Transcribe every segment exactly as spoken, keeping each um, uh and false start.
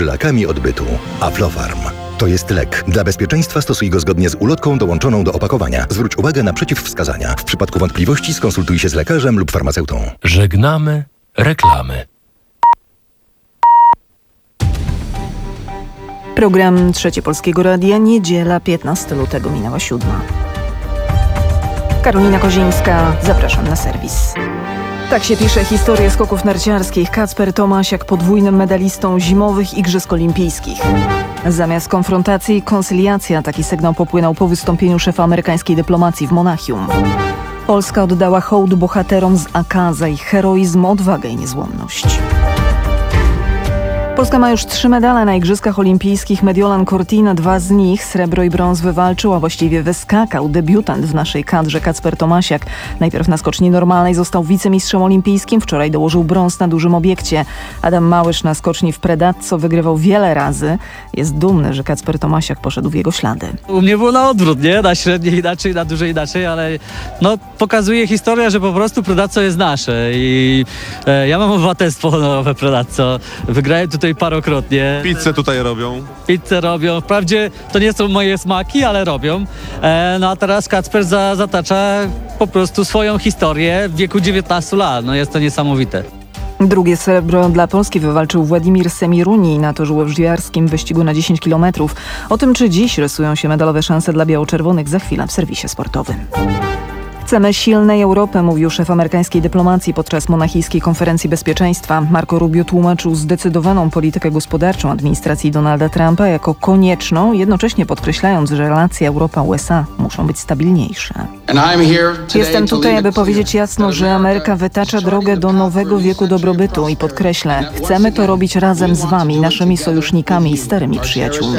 Lakami odbytu. Aflofarm. To jest lek. Dla bezpieczeństwa stosuj go zgodnie z ulotką dołączoną do opakowania. Zwróć uwagę na przeciwwskazania. W przypadku wątpliwości skonsultuj się z lekarzem lub farmaceutą. Żegnamy reklamy. Program Trzecie Polskiego Radia, niedziela piętnastego lutego, minęła siódma. Karolina Kozińska, zapraszam na serwis. Tak się pisze historię skoków narciarskich. Kacper Tomasiak podwójnym medalistą zimowych Igrzysk Olimpijskich. Zamiast konfrontacji koncyliacja. Taki sygnał popłynął po wystąpieniu szefa amerykańskiej dyplomacji w Monachium. Polska oddała hołd bohaterom z A K za ich heroizm, odwagę i niezłomność. Polska ma już trzy medale na Igrzyskach Olimpijskich. Mediolan Cortina, dwa z nich, srebro i brąz, wywalczył, a właściwie wyskakał debiutant w naszej kadrze Kacper Tomasiak. Najpierw na skoczni normalnej został wicemistrzem olimpijskim, wczoraj dołożył brąz na dużym obiekcie. Adam Małysz na skoczni w Predatco wygrywał wiele razy. Jest dumny, że Kacper Tomasiak poszedł w jego ślady. U mnie było na odwrót, nie? Na średniej inaczej, na dużej inaczej, ale no, pokazuje historia, że po prostu Predatco jest nasze i e, ja mam obywatelstwo honorowe Predatco. Wygrałem tutaj parokrotnie. Pizzę tutaj robią. Pizzę robią. Wprawdzie to nie są moje smaki, ale robią. E, no a teraz Kacper za, zatacza po prostu swoją historię w wieku dziewiętnastu lat. No jest to niesamowite. Drugie srebro dla Polski wywalczył Władimir Semiruni na torze łyżwiarskim w wyścigu na dziesięć kilometrów. O tym, czy dziś rysują się medalowe szanse dla biało-czerwonych, za chwilę w serwisie sportowym. Chcemy silnej Europy, mówił szef amerykańskiej dyplomacji podczas monachijskiej konferencji bezpieczeństwa. Marco Rubio tłumaczył zdecydowaną politykę gospodarczą administracji Donalda Trumpa jako konieczną, jednocześnie podkreślając, że relacje Europa-U S A muszą być stabilniejsze. Jestem tutaj, aby powiedzieć jasno, że Ameryka wytacza drogę do nowego wieku dobrobytu i podkreślę, chcemy to robić razem z wami, naszymi sojusznikami i starymi przyjaciółmi.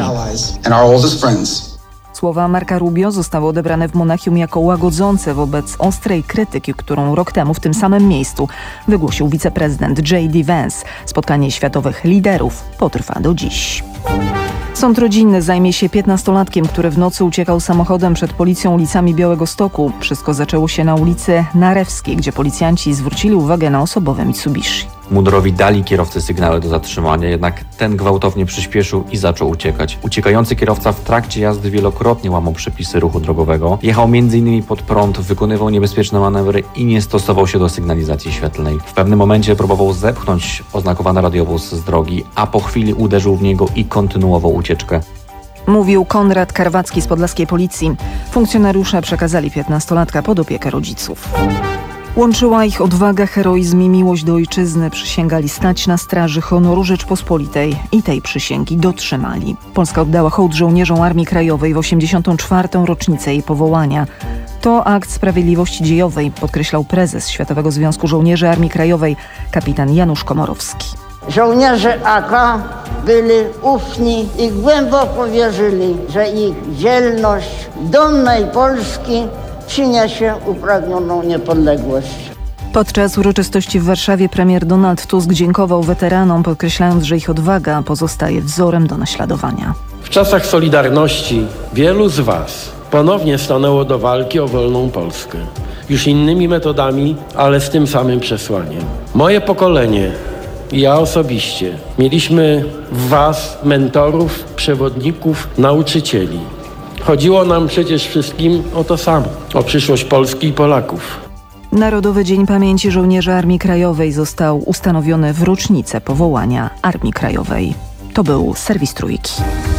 Słowa Marca Rubio zostały odebrane w Monachium jako łagodzące wobec ostrej krytyki, którą rok temu w tym samym miejscu wygłosił wiceprezydent J D Vance. Spotkanie światowych liderów potrwa do dziś. Sąd rodzinny zajmie się piętnastolatkiem, który w nocy uciekał samochodem przed policją ulicami Białegostoku. Wszystko zaczęło się na ulicy Narewskiej, gdzie policjanci zwrócili uwagę na osobowe Mitsubishi. Mundurowi dali kierowcy sygnały do zatrzymania, jednak ten gwałtownie przyspieszył i zaczął uciekać. Uciekający kierowca w trakcie jazdy wielokrotnie łamał przepisy ruchu drogowego. Jechał między innymi pod prąd, wykonywał niebezpieczne manewry i nie stosował się do sygnalizacji świetlnej. W pewnym momencie próbował zepchnąć oznakowany radiowóz z drogi, a po chwili uderzył w niego i kontynuował ucieczkę. Mówił Konrad Karwacki z podlaskiej policji. Funkcjonariusze przekazali piętnastolatka pod opiekę rodziców. Łączyła ich odwaga, heroizm i miłość do ojczyzny. Przysięgali stać na straży honoru Rzeczpospolitej i tej przysięgi dotrzymali. Polska oddała hołd żołnierzom Armii Krajowej w osiemdziesiątą czwartą rocznicę jej powołania. To akt sprawiedliwości dziejowej, podkreślał prezes Światowego Związku Żołnierzy Armii Krajowej, kapitan Janusz Komorowski. Żołnierze A K byli ufni i głęboko wierzyli, że ich dzielność dumnej Polski przyniesie upragnioną niepodległość. Podczas uroczystości w Warszawie premier Donald Tusk dziękował weteranom, podkreślając, że ich odwaga pozostaje wzorem do naśladowania. W czasach Solidarności wielu z Was ponownie stanęło do walki o wolną Polskę. Już innymi metodami, ale z tym samym przesłaniem. Moje pokolenie i ja osobiście mieliśmy w Was mentorów, przewodników, nauczycieli. Chodziło nam przecież wszystkim o to samo, o przyszłość Polski i Polaków. Narodowy Dzień Pamięci Żołnierzy Armii Krajowej został ustanowiony w rocznicę powołania Armii Krajowej. To był serwis Trójki.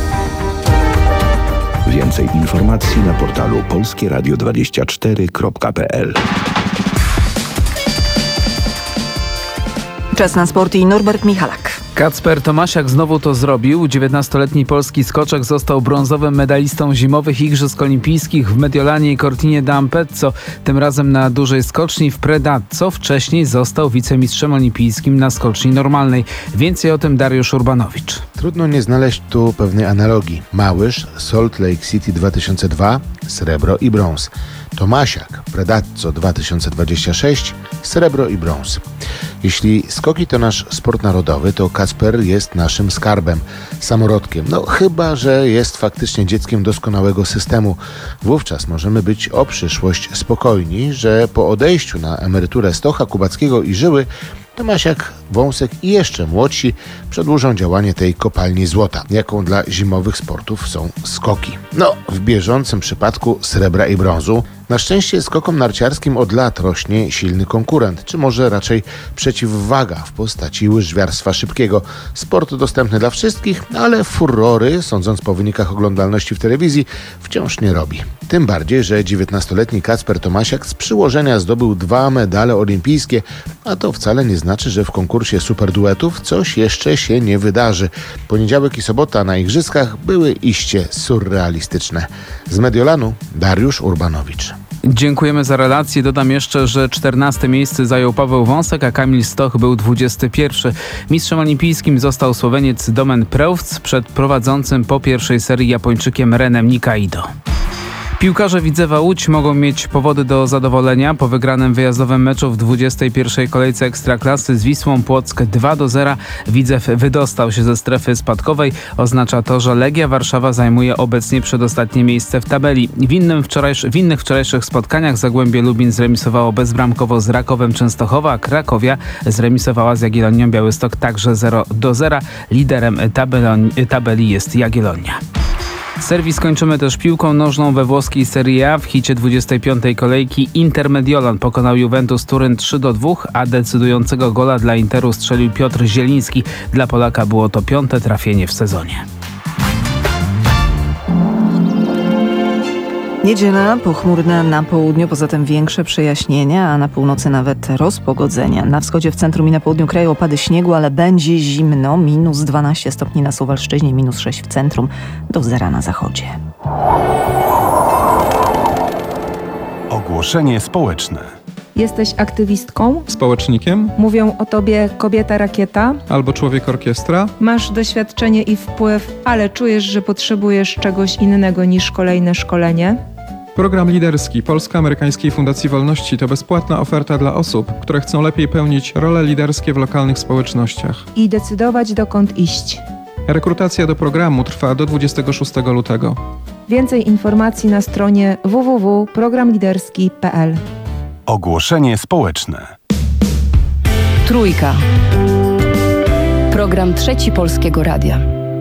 Więcej informacji na portalu polskie radio dwadzieścia cztery kropka p l. Czas na sport i Norbert Michalak. Kacper Tomasiak znowu to zrobił. dziewiętnastoletni polski skoczek został brązowym medalistą zimowych Igrzysk Olimpijskich w Mediolanie i Cortinie d'Ampezzo, tym razem na dużej skoczni w Predatco. Wcześniej został wicemistrzem olimpijskim na skoczni normalnej. Więcej o tym Dariusz Urbanowicz. Trudno nie znaleźć tu pewnej analogii. Małysz, Salt Lake City dwa tysiące dwa, srebro i brąz. Tomasiak, Predatco dwa tysiące dwadzieścia sześć, srebro i brąz. Jeśli skoki to nasz sport narodowy, to Kacper jest naszym skarbem, samorodkiem. No chyba, że jest faktycznie dzieckiem doskonałego systemu. Wówczas możemy być o przyszłość spokojni, że po odejściu na emeryturę Stocha Kubackiego i Żyły Tomasiak, Wąsek i jeszcze młodsi przedłużą działanie tej kopalni złota, jaką dla zimowych sportów są skoki. No, w bieżącym przypadku srebra i brązu na szczęście skokom narciarskim od lat rośnie silny konkurent, czy może raczej przeciwwaga w postaci łyżwiarstwa szybkiego. Sport dostępny dla wszystkich, ale furory, sądząc po wynikach oglądalności w telewizji, wciąż nie robi. Tym bardziej, że dziewiętnastoletni Kacper Tomasiak z przyłożenia zdobył dwa medale olimpijskie, a to wcale nie znaczy, że w konkursie superduetów coś jeszcze się nie wydarzy. Poniedziałek i sobota na igrzyskach były iście surrealistyczne. Z Mediolanu Dariusz Urbanowicz. Dziękujemy za relację. Dodam jeszcze, że czternaste miejsce zajął Paweł Wąsek, a Kamil Stoch był dwudziesty pierwszy. Mistrzem olimpijskim został Słoweniec Domen Prełvc przed prowadzącym po pierwszej serii Japończykiem Renem Nikaido. Piłkarze Widzewa Łódź mogą mieć powody do zadowolenia. Po wygranym wyjazdowym meczu w dwudziestej pierwszej kolejce Ekstraklasy z Wisłą Płock dwa do zera Widzew wydostał się ze strefy spadkowej. Oznacza to, że Legia Warszawa zajmuje obecnie przedostatnie miejsce w tabeli. W, innym wczorajsz, w innych wczorajszych spotkaniach Zagłębie Lubin zremisowało bezbramkowo z Rakowem Częstochowa, a Krakowia zremisowała z Jagiellonią Białystok także zero do zera. Liderem tabeli, tabeli jest Jagiellonia. Serwis kończymy też piłką nożną we włoskiej Serie A. W hicie dwudziestej piątej kolejki Inter Mediolan pokonał Juventus Turyn trzy do dwóch, a decydującego gola dla Interu strzelił Piotr Zieliński. Dla Polaka było to piąte trafienie w sezonie. Niedziela pochmurna na południu, poza tym większe przejaśnienia, a na północy nawet rozpogodzenia. Na wschodzie, w centrum i na południu kraju opady śniegu, ale będzie zimno. Minus dwanaście stopni na Suwalszczyźnie, minus sześć w centrum, do zera na zachodzie. Ogłoszenie społeczne. Jesteś aktywistką? Społecznikiem? Mówią o tobie kobieta rakieta? Albo człowiek orkiestra? Masz doświadczenie i wpływ, ale czujesz, że potrzebujesz czegoś innego niż kolejne szkolenie? Program liderski Polsko-Amerykańskiej Fundacji Wolności to bezpłatna oferta dla osób, które chcą lepiej pełnić role liderskie w lokalnych społecznościach. I decydować, dokąd iść. Rekrutacja do programu trwa do dwudziestego szóstego lutego. Więcej informacji na stronie w w w kropka program liderski kropka p l. Ogłoszenie społeczne. Trójka. Program Trzeci Polskiego Radia.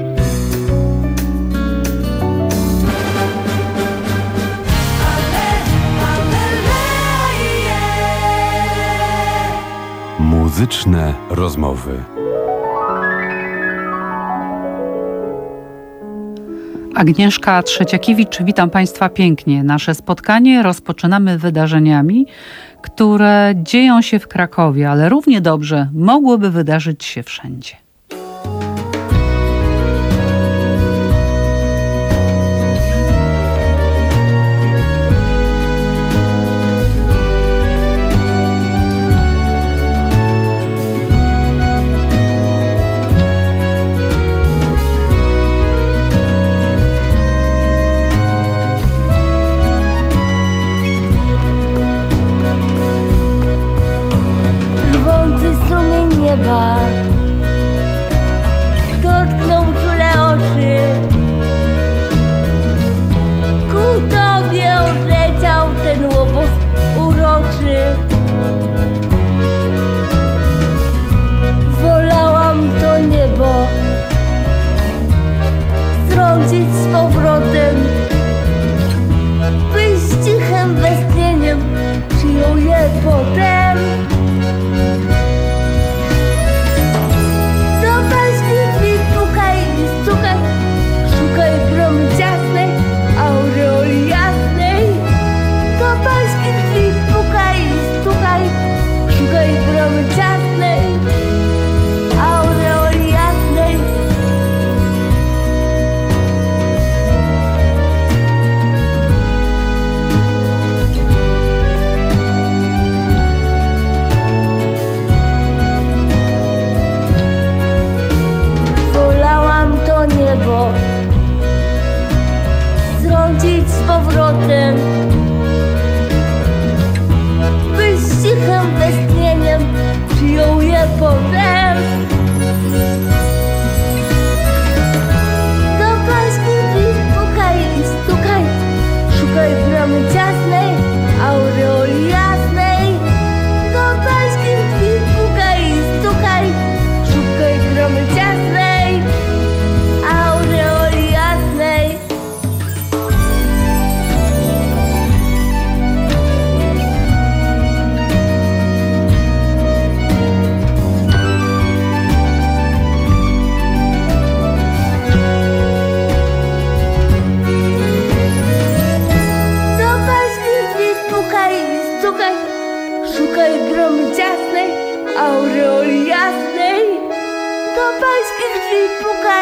Muzyczne rozmowy. Agnieszka Trzeciakiewicz, witam Państwa pięknie. Nasze spotkanie rozpoczynamy wydarzeniami, które dzieją się w Krakowie, ale równie dobrze mogłyby wydarzyć się wszędzie.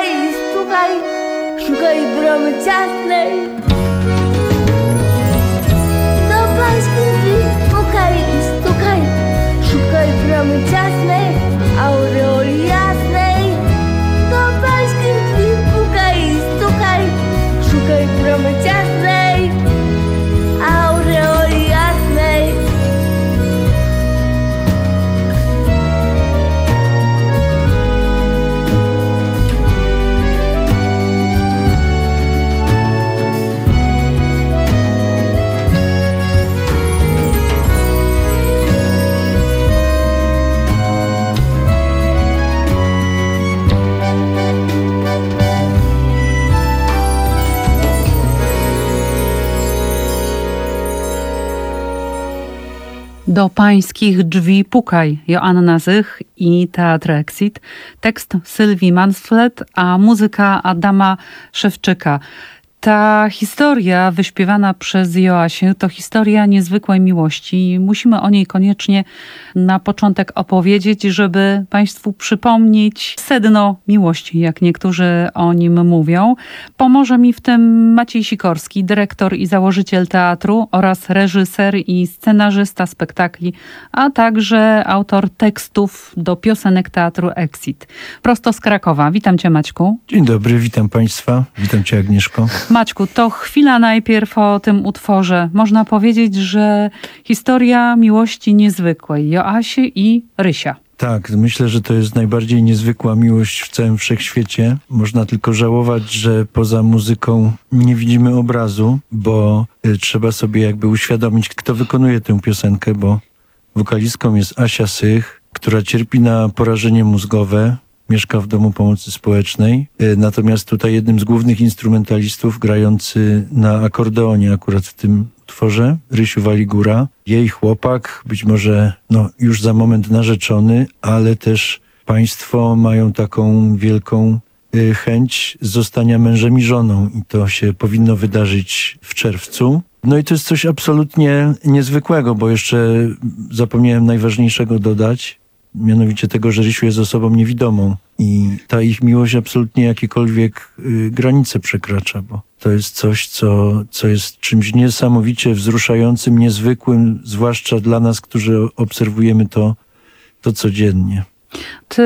i stukaj, szukaj bramy ciasnej. Do pańskich drzwi pukaj i stukaj, szukaj bramy ciasnej, aureoli jasnej. Do pańskich drzwi pukaj i stukaj, szukaj bramy ciasnej, aureoli jasnej. Do pańskich drzwi pukaj. Joanna Zych i Teatr Exit. Tekst Sylwii Mansfeld, a muzyka Adama Szewczyka. Ta historia wyśpiewana przez Joasię to historia niezwykłej miłości. Musimy o niej koniecznie na początek opowiedzieć, żeby Państwu przypomnieć sedno miłości, jak niektórzy o nim mówią. Pomoże mi w tym Maciej Sikorski, dyrektor i założyciel teatru oraz reżyser i scenarzysta spektakli, a także autor tekstów do piosenek Teatru Exit. Prosto z Krakowa. Witam Cię, Maćku. Dzień dobry, witam Państwa. Witam Cię, Agnieszko. Maćku, to chwila najpierw o tym utworze. Można powiedzieć, że historia miłości niezwykłej Joasi i Rysia. Tak, myślę, że to jest najbardziej niezwykła miłość w całym wszechświecie. Można tylko żałować, że poza muzyką nie widzimy obrazu, bo y, trzeba sobie jakby uświadomić, kto wykonuje tę piosenkę, bo wokalistką jest Asia Sych, która cierpi na porażenie mózgowe. Mieszka w Domu Pomocy Społecznej. Natomiast tutaj jednym z głównych instrumentalistów grający na akordeonie akurat w tym utworze, Rysiu Waligura. Jej chłopak, być może no, już za moment narzeczony, ale też państwo mają taką wielką y, chęć zostania mężem i żoną i to się powinno wydarzyć w czerwcu. No i to jest coś absolutnie niezwykłego, bo jeszcze zapomniałem najważniejszego dodać. Mianowicie tego, że Rysiu jest osobą niewidomą i ta ich miłość absolutnie jakiekolwiek y, granice przekracza, bo to jest coś, co, co jest czymś niesamowicie wzruszającym, niezwykłym, zwłaszcza dla nas, którzy obserwujemy to, to codziennie. Ty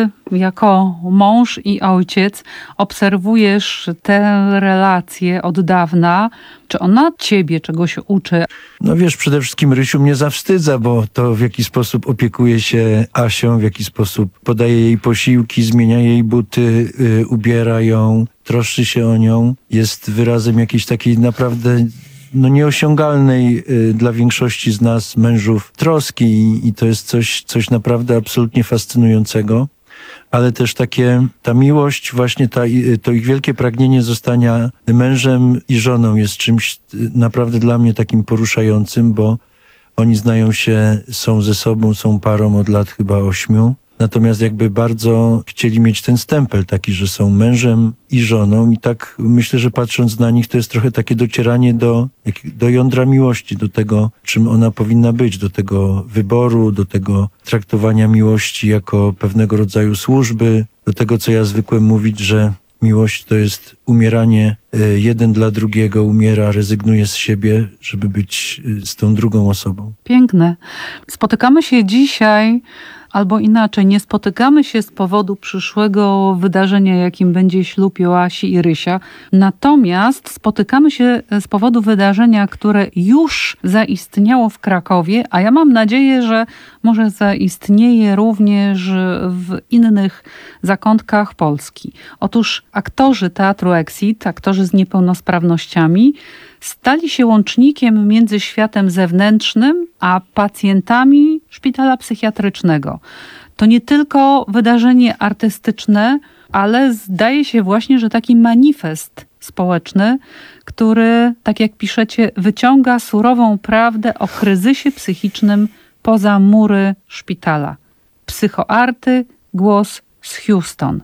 jako mąż i ojciec obserwujesz tę relację od dawna. Czy ona ciebie czegoś uczy? No wiesz, przede wszystkim Rysiu mnie zawstydza, bo to w jaki sposób opiekuje się Asią, w jaki sposób podaje jej posiłki, zmienia jej buty, yy, ubiera ją, troszczy się o nią. Jest wyrazem jakiejś takiej naprawdę no nieosiągalnej y, dla większości z nas mężów troski i, i to jest coś, coś naprawdę absolutnie fascynującego, ale też takie, ta miłość, właśnie ta, to ich wielkie pragnienie zostania mężem i żoną jest czymś naprawdę dla mnie takim poruszającym, bo oni znają się, są ze sobą, są parą od lat chyba ośmiu. Natomiast jakby bardzo chcieli mieć ten stempel taki, że są mężem i żoną i tak myślę, że patrząc na nich to jest trochę takie docieranie do, do jądra miłości, do tego, czym ona powinna być, do tego wyboru, do tego traktowania miłości jako pewnego rodzaju służby, do tego, co ja zwykłem mówić, że miłość to jest umieranie jeden dla drugiego, umiera, rezygnuje z siebie, żeby być z tą drugą osobą. Piękne. Spotykamy się dzisiaj, albo inaczej, nie spotykamy się z powodu przyszłego wydarzenia, jakim będzie ślub Joasi i Rysia. Natomiast spotykamy się z powodu wydarzenia, które już zaistniało w Krakowie, a ja mam nadzieję, że może zaistnieje również w innych zakątkach Polski. Otóż aktorzy Teatru Exit, aktorzy z niepełnosprawnościami, stali się łącznikiem między światem zewnętrznym a pacjentami szpitala psychiatrycznego. To nie tylko wydarzenie artystyczne, ale zdaje się właśnie, że taki manifest społeczny, który, tak jak piszecie, wyciąga surową prawdę o kryzysie psychicznym poza mury szpitala. Psychoarty, głos z Houston.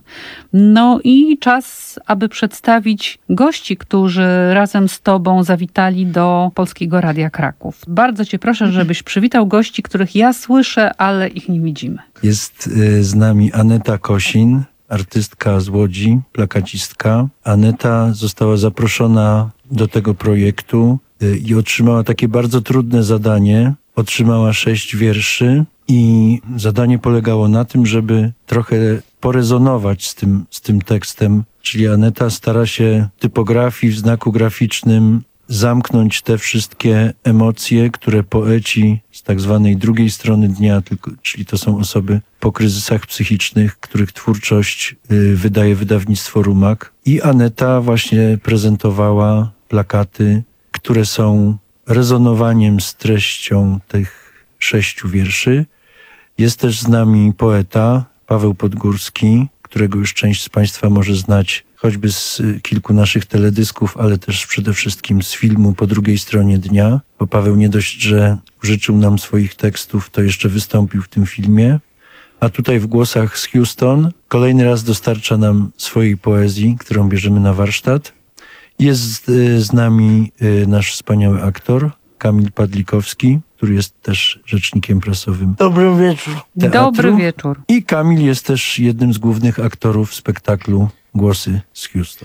No i czas, aby przedstawić gości, którzy razem z Tobą zawitali do Polskiego Radia Kraków. Bardzo Cię proszę, żebyś przywitał gości, których ja słyszę, ale ich nie widzimy. Jest z nami Aneta Kosin. artystka z Łodzi, plakacistka. Aneta została zaproszona do tego projektu i otrzymała takie bardzo trudne zadanie. Otrzymała sześć wierszy i zadanie polegało na tym, żeby trochę porezonować z tym, z tym tekstem. Czyli Aneta stara się w typografii, w znaku graficznym zamknąć te wszystkie emocje, które poeci z tak zwanej drugiej strony dnia, tylko, czyli to są osoby po kryzysach psychicznych, których twórczość y, wydaje wydawnictwo Rumak. I Aneta właśnie prezentowała plakaty, które są rezonowaniem z treścią tych sześciu wierszy. Jest też z nami poeta Paweł Podgórski, którego już część z Państwa może znać choćby z kilku naszych teledysków, ale też przede wszystkim z filmu Po drugiej stronie dnia, bo Paweł nie dość, że życzył nam swoich tekstów, to jeszcze wystąpił w tym filmie. A tutaj w Głosach z Houston kolejny raz dostarcza nam swojej poezji, którą bierzemy na warsztat. Jest z nami nasz wspaniały aktor, Kamil Padlikowski, który jest też rzecznikiem prasowym. Dobry wieczór. Teatru. Dobry wieczór. I Kamil jest też jednym z głównych aktorów spektaklu Głosy z Houston.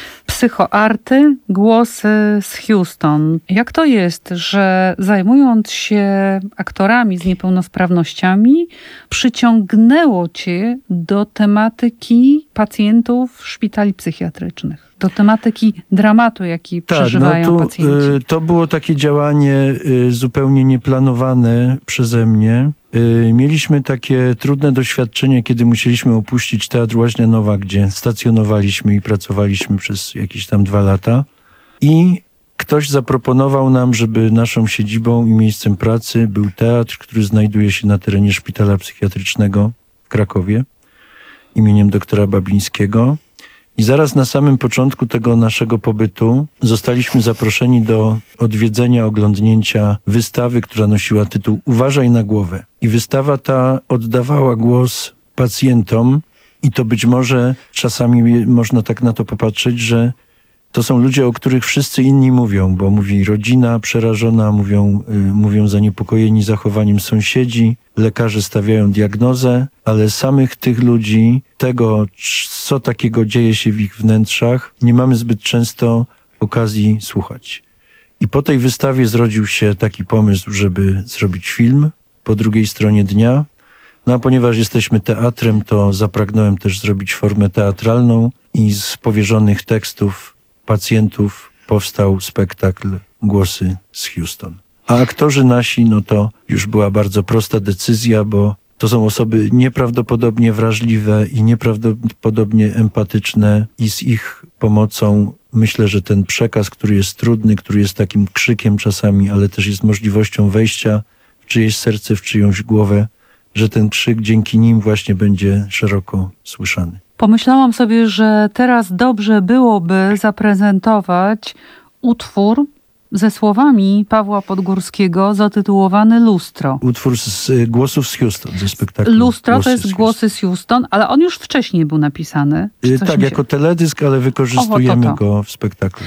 Psychoarty, Głosy z Houston. Jak to jest, że zajmując się aktorami z niepełnosprawnościami, przyciągnęło cię do tematyki pacjentów szpitali psychiatrycznych? Do tematyki dramatu, jaki tak, przeżywają no to, pacjenci? y, to było takie działanie y, zupełnie nieplanowane przeze mnie. Y, mieliśmy takie trudne doświadczenie, kiedy musieliśmy opuścić Teatr Łaźnia Nowa, gdzie stacjonowaliśmy i pracowaliśmy przez jakieś tam dwa lata. I ktoś zaproponował nam, żeby naszą siedzibą i miejscem pracy był teatr, który znajduje się na terenie szpitala psychiatrycznego w Krakowie imieniem doktora Babińskiego. I zaraz na samym początku tego naszego pobytu zostaliśmy zaproszeni do odwiedzenia, oglądnięcia wystawy, która nosiła tytuł Uważaj na głowę. I wystawa ta oddawała głos pacjentom i to być może czasami można tak na to popatrzeć, że to są ludzie, o których wszyscy inni mówią, bo mówi rodzina przerażona, mówią, y, mówią zaniepokojeni zachowaniem sąsiedzi, lekarze stawiają diagnozę, ale samych tych ludzi, tego, co takiego dzieje się w ich wnętrzach, nie mamy zbyt często okazji słuchać. I po tej wystawie zrodził się taki pomysł, żeby zrobić film Po drugiej stronie dnia. No a ponieważ jesteśmy teatrem, to zapragnąłem też zrobić formę teatralną i z powierzonych tekstów pacjentów powstał spektakl Głosy z Houston. A aktorzy nasi, no to już była bardzo prosta decyzja, bo to są osoby nieprawdopodobnie wrażliwe i nieprawdopodobnie empatyczne i z ich pomocą myślę, że ten przekaz, który jest trudny, który jest takim krzykiem czasami, ale też jest możliwością wejścia w czyjeś serce, w czyjąś głowę, że ten krzyk dzięki nim właśnie będzie szeroko słyszany. Pomyślałam sobie, że teraz dobrze byłoby zaprezentować utwór ze słowami Pawła Podgórskiego zatytułowany Lustro. Utwór z Głosów z Houston, ze spektaklu Lustro Głosy to jest z Głosy z Houston, ale on już wcześniej był napisany. Czy coś tak, mi się... jako teledysk, ale wykorzystujemy o, to to. go w spektaklu.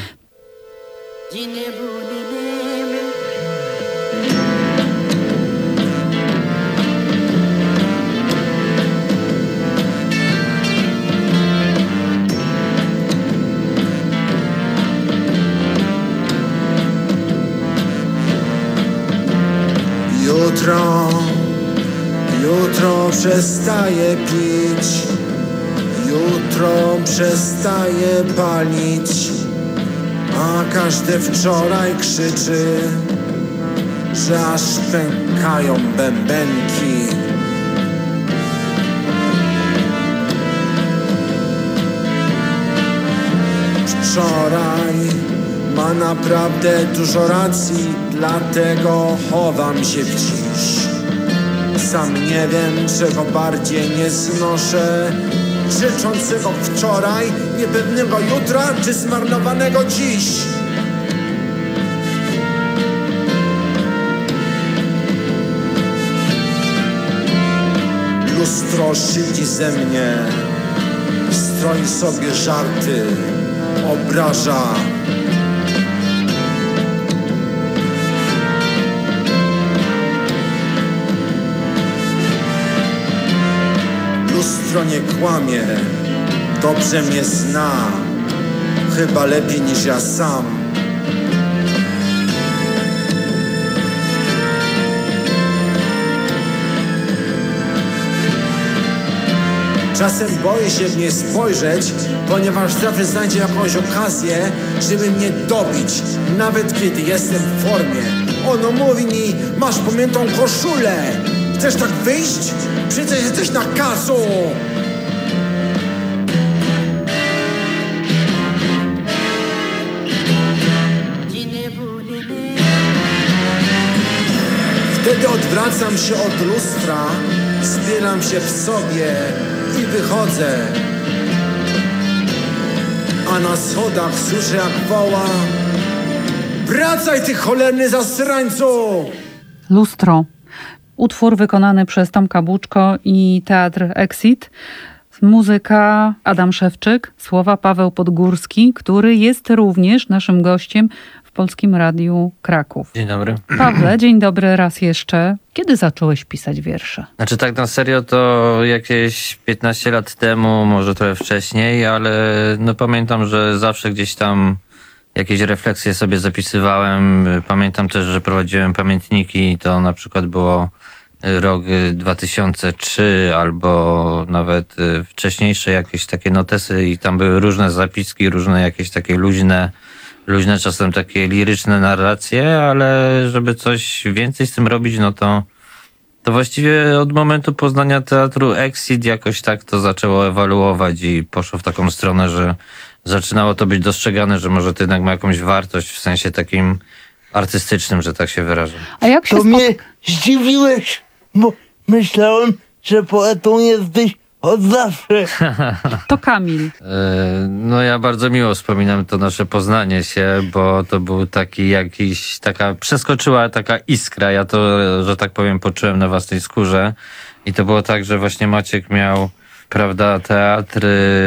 Jutro, jutro przestaję pić, jutro przestaję palić, a każdy wczoraj krzyczy, że aż pękają bębenki. Wczoraj ma naprawdę dużo racji, dlatego chowam się w dziś. Sam nie wiem, czego bardziej nie znoszę, życzącego wczoraj, niepewnego jutra, czy zmarnowanego dziś. Lustro szydzi ze mnie, stroi sobie żarty, obraża. Lustro nie kłamie, dobrze mnie zna, chyba lepiej niż ja sam. Czasem boję się w nie spojrzeć, ponieważ zawsze znajdzie jakąś okazję, żeby mnie dobić, nawet kiedy jestem w formie. Ono mówi mi, masz pamiętną koszulę, chcesz tak wyjść? Przecież jesteś na kasu! Wtedy odwracam się od lustra, zbieram się w sobie i wychodzę. A na schodach słyszę jak woła: wracaj ty cholerny zasrańcu! Lustro. Utwór wykonany przez Tomka Buczko i Teatr Exit. Muzyka Adam Szewczyk, słowa Paweł Podgórski, który jest również naszym gościem w Polskim Radiu Kraków. Dzień dobry. Pawle, dzień dobry raz jeszcze. Kiedy zacząłeś pisać wiersze? Znaczy tak na serio to jakieś piętnaście lat temu, może trochę wcześniej, ale no pamiętam, że zawsze gdzieś tam jakieś refleksje sobie zapisywałem. Pamiętam też, że prowadziłem pamiętniki, to na przykład było rok dwa tysiące trzeci albo nawet wcześniejsze jakieś takie notesy i tam były różne zapiski, różne jakieś takie luźne, luźne czasem takie liryczne narracje, ale żeby coś więcej z tym robić, no to to właściwie od momentu poznania teatru Exit jakoś tak to zaczęło ewaluować i poszło w taką stronę, że zaczynało to być dostrzegane, że może to jednak ma jakąś wartość w sensie takim artystycznym, że tak się wyrażę. A jak się To mnie zdziwiłeś, bo myślałem, że poetą jesteś od zawsze. To Kamil. No ja bardzo miło wspominam to nasze poznanie się, bo to był taki jakiś, taka, przeskoczyła taka iskra, ja to, że tak powiem, poczułem na własnej skórze i to było tak, że właśnie Maciek miał, prawda, teatr,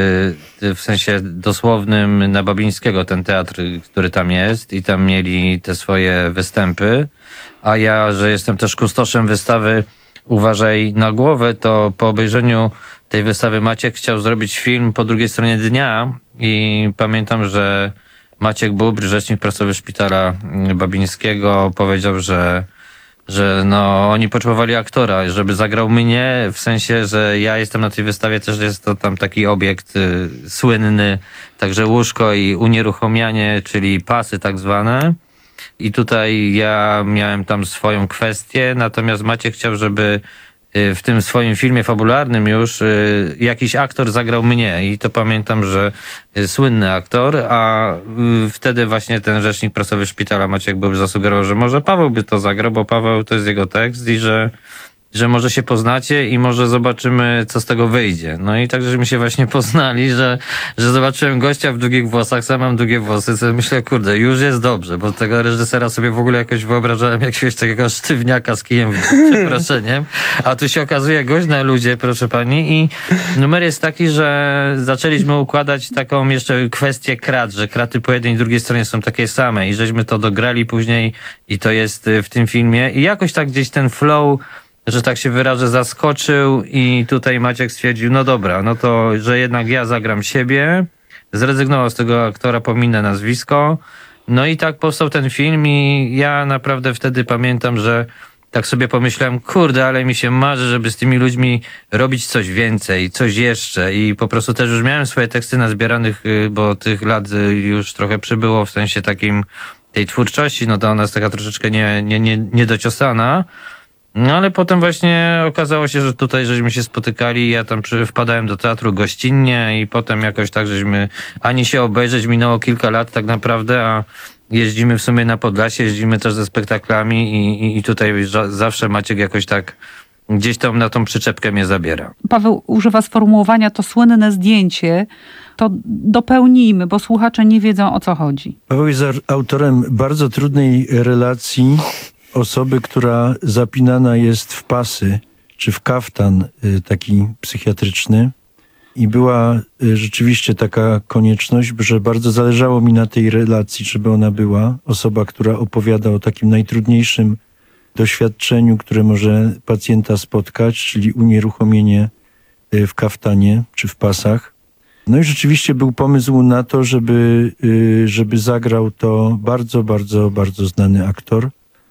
w sensie dosłownym na Babińskiego, ten teatr, który tam jest i tam mieli te swoje występy, a ja, że jestem też kustoszem wystawy Uważaj na głowę, to po obejrzeniu tej wystawy Maciek chciał zrobić film po drugiej stronie dnia i pamiętam, że Maciek Bubr, rzecznik prasowy Szpitala Babińskiego, powiedział, że że no oni potrzebowali aktora, żeby zagrał mnie, w sensie, że ja jestem na tej wystawie, też jest to tam taki obiekt y, słynny, także łóżko i unieruchomianie, czyli pasy tak zwane. I tutaj ja miałem tam swoją kwestię, natomiast Maciek chciał, żeby w tym swoim filmie fabularnym już jakiś aktor zagrał mnie i to pamiętam, że słynny aktor, a wtedy właśnie ten rzecznik prasowy Szpitala Maciek Bubr zasugerował, że może Paweł by to zagrał, bo Paweł to jest jego tekst i że że może się poznacie i może zobaczymy, co z tego wyjdzie. No i tak, żeśmy się właśnie poznali, że, że zobaczyłem gościa w długich włosach, sam mam długie włosy, co myślę, kurde, już jest dobrze, bo tego reżysera sobie w ogóle jakoś wyobrażałem jakiegoś takiego sztywniaka z kijem, przeproszeniem, a tu się okazuje gość na ludzie, proszę pani, i numer jest taki, że zaczęliśmy układać taką jeszcze kwestię krat, że kraty po jednej i drugiej stronie są takie same i żeśmy to dograli później i to jest w tym filmie i jakoś tak gdzieś ten flow, że tak się wyrażę, zaskoczył i tutaj Maciek stwierdził, no dobra, no to, że jednak ja zagram siebie, zrezygnował z tego aktora, pominę nazwisko, no i tak powstał ten film i ja naprawdę wtedy pamiętam, że tak sobie pomyślałem, kurde, ale mi się marzy, żeby z tymi ludźmi robić coś więcej, coś jeszcze i po prostu też już miałem swoje teksty nazbieranych, bo tych lat już trochę przybyło w sensie takim tej twórczości, no to ona jest taka troszeczkę nie, nie, nie, niedociosana. No ale potem właśnie okazało się, że tutaj żeśmy się spotykali, ja tam przy, wpadałem do teatru gościnnie i potem jakoś tak, żeśmy ani się obejrzeć, minęło kilka lat tak naprawdę, a jeździmy w sumie na Podlasie, jeździmy też ze spektaklami i, i, i tutaj zawsze Maciek jakoś tak gdzieś tam na tą przyczepkę mnie zabiera. Paweł używa sformułowania to słynne zdjęcie, to dopełnijmy, bo słuchacze nie wiedzą, o co chodzi. Paweł jest autorem bardzo trudnej relacji osoby, która zapinana jest w pasy, czy w kaftan taki psychiatryczny. I była rzeczywiście taka konieczność, że bardzo zależało mi na tej relacji, żeby ona była. Osoba, która opowiada o takim najtrudniejszym doświadczeniu, które może pacjenta spotkać, czyli unieruchomienie w kaftanie czy w pasach. No i rzeczywiście był pomysł na to, żeby, y, żeby zagrał to bardzo, bardzo, bardzo znany aktor.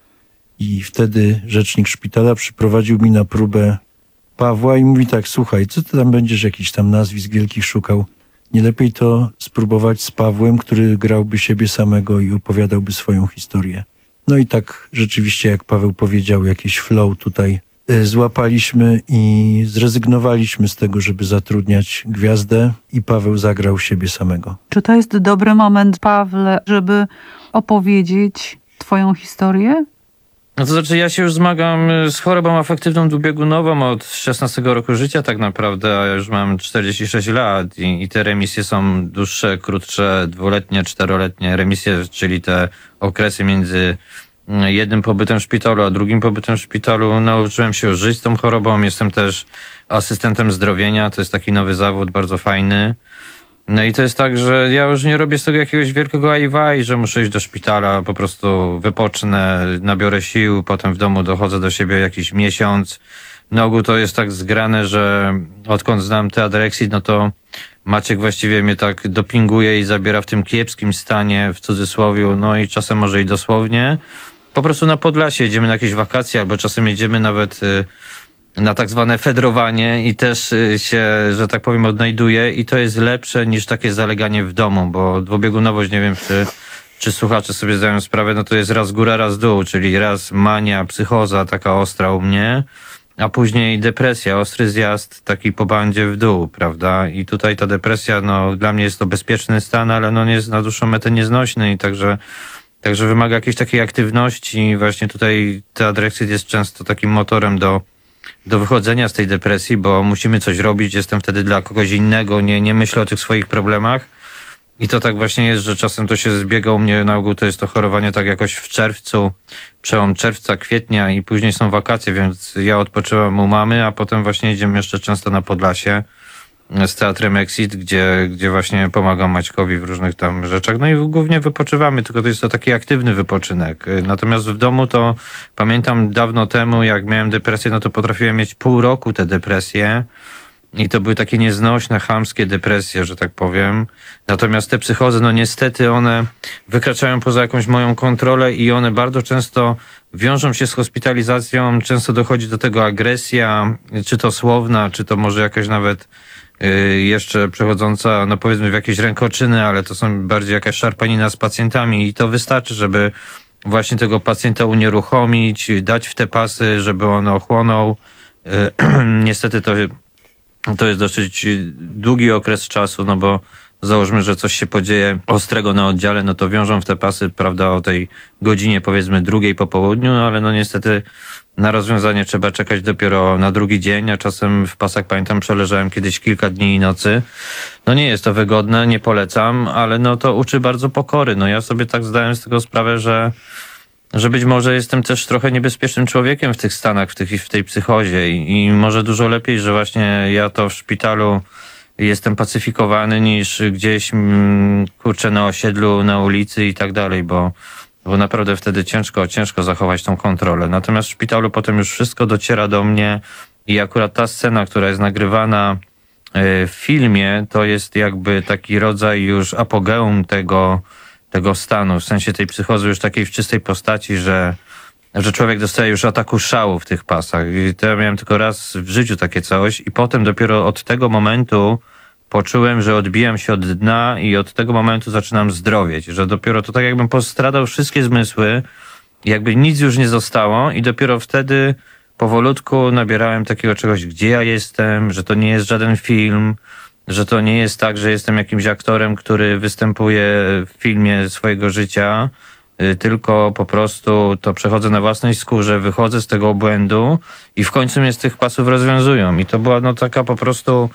I wtedy rzecznik szpitala przyprowadził mi na próbę Pawła i mówi tak: słuchaj, co ty tam będziesz jakichś tam nazwisk wielkich szukał? Nie lepiej to spróbować z Pawłem, który grałby siebie samego i opowiadałby swoją historię. No i tak rzeczywiście, jak Paweł powiedział, jakiś flow tutaj y, złapaliśmy i zrezygnowaliśmy z tego, żeby zatrudniać gwiazdę, i Paweł zagrał siebie samego. Czy to jest dobry moment, Pawle, żeby opowiedzieć twoją historię? No to znaczy, ja się już zmagam z chorobą afektywną dwubiegunową od szesnastego roku życia tak naprawdę, a ja już mam czterdzieści sześć lat i, i te remisje są dłuższe, krótsze, dwuletnie, czteroletnie remisje, czyli te okresy między jednym pobytem w szpitalu a drugim pobytem w szpitalu. Nauczyłem się już żyć z tą chorobą, jestem też asystentem zdrowienia, to jest taki nowy zawód, bardzo fajny. No i to jest tak, że ja już nie robię z tego jakiegoś wielkiego ajwaj, że muszę iść do szpitala, po prostu wypocznę, nabiorę sił, potem w domu dochodzę do siebie jakiś miesiąc. Na ogół to jest tak zgrane, że odkąd znam Teadrexit, no to Maciek właściwie mnie tak dopinguje i zabiera w tym kiepskim stanie, w cudzysłowie, no i czasem może i dosłownie. Po prostu na Podlasie jedziemy na jakieś wakacje, albo czasem jedziemy nawet na tak zwane fedrowanie i też się, że tak powiem, odnajduje, i to jest lepsze niż takie zaleganie w domu, bo dwubiegunowość, nie wiem, czy, czy słuchacze sobie zdają sprawę, no to jest raz góra, raz dół, czyli raz mania, psychoza taka ostra u mnie, a później depresja, ostry zjazd taki po bandzie w dół, prawda? I tutaj ta depresja, no dla mnie jest to bezpieczny stan, ale no nie jest na dłuższą metę nieznośny, i także Także wymaga jakiejś takiej aktywności. Właśnie tutaj Teadrexit jest często takim motorem do, do wychodzenia z tej depresji, bo musimy coś robić. Jestem wtedy dla kogoś innego, nie, nie myślę o tych swoich problemach. I to tak właśnie jest, że czasem to się zbiega u mnie, na ogół to jest to chorowanie tak jakoś w czerwcu, przełom czerwca, kwietnia, i później są wakacje, więc ja odpoczywam u mamy, a potem właśnie jedziemy jeszcze często na Podlasie z Teatrem Exit, gdzie, gdzie właśnie pomagam Maćkowi w różnych tam rzeczach. No i głównie wypoczywamy, tylko to jest to taki aktywny wypoczynek. Natomiast w domu to pamiętam dawno temu, jak miałem depresję, no to potrafiłem mieć pół roku te depresje. I to były takie nieznośne, chamskie depresje, że tak powiem. Natomiast te psychozy, no niestety one wykraczają poza jakąś moją kontrolę i one bardzo często wiążą się z hospitalizacją. Często dochodzi do tego agresja, czy to słowna, czy to może jakaś nawet yy, jeszcze przechodząca, no powiedzmy w jakieś rękoczyny, ale to są bardziej jakaś szarpanina z pacjentami i to wystarczy, żeby właśnie tego pacjenta unieruchomić, dać w te pasy, żeby on ochłonął. Yy, niestety to To jest dosyć długi okres czasu, no bo załóżmy, że coś się podzieje ostrego na oddziale, no to wiążą w te pasy, prawda, o tej godzinie powiedzmy drugiej po południu, no ale no niestety na rozwiązanie trzeba czekać dopiero na drugi dzień, a czasem w pasach, pamiętam, przeleżałem kiedyś kilka dni i nocy. No nie jest to wygodne, nie polecam, ale no to uczy bardzo pokory. No ja sobie tak zdałem z tego sprawę, że że być może jestem też trochę niebezpiecznym człowiekiem w tych stanach, w, tych, w tej psychozie i, i może dużo lepiej, że właśnie ja to w szpitalu jestem pacyfikowany niż gdzieś, mm, kurczę, na osiedlu, na ulicy i tak dalej, bo, bo naprawdę wtedy ciężko, ciężko zachować tą kontrolę. Natomiast w szpitalu potem już wszystko dociera do mnie i akurat ta scena, która jest nagrywana w filmie, to jest jakby taki rodzaj już apogeum tego, tego stanu, w sensie tej psychozy już takiej w czystej postaci, że, że człowiek dostaje już ataku szału w tych pasach. I to ja miałem tylko raz w życiu takie coś i potem dopiero od tego momentu poczułem, że odbijam się od dna i od tego momentu zaczynam zdrowieć, że dopiero to tak jakbym postradał wszystkie zmysły, jakby nic już nie zostało i dopiero wtedy powolutku nabierałem takiego czegoś, gdzie ja jestem, że to nie jest żaden film, że to nie jest tak, że jestem jakimś aktorem, który występuje w filmie swojego życia, tylko po prostu to przechodzę na własnej skórze, wychodzę z tego błędu i w końcu mnie z tych pasów rozwiązują. I to była no taka po prostu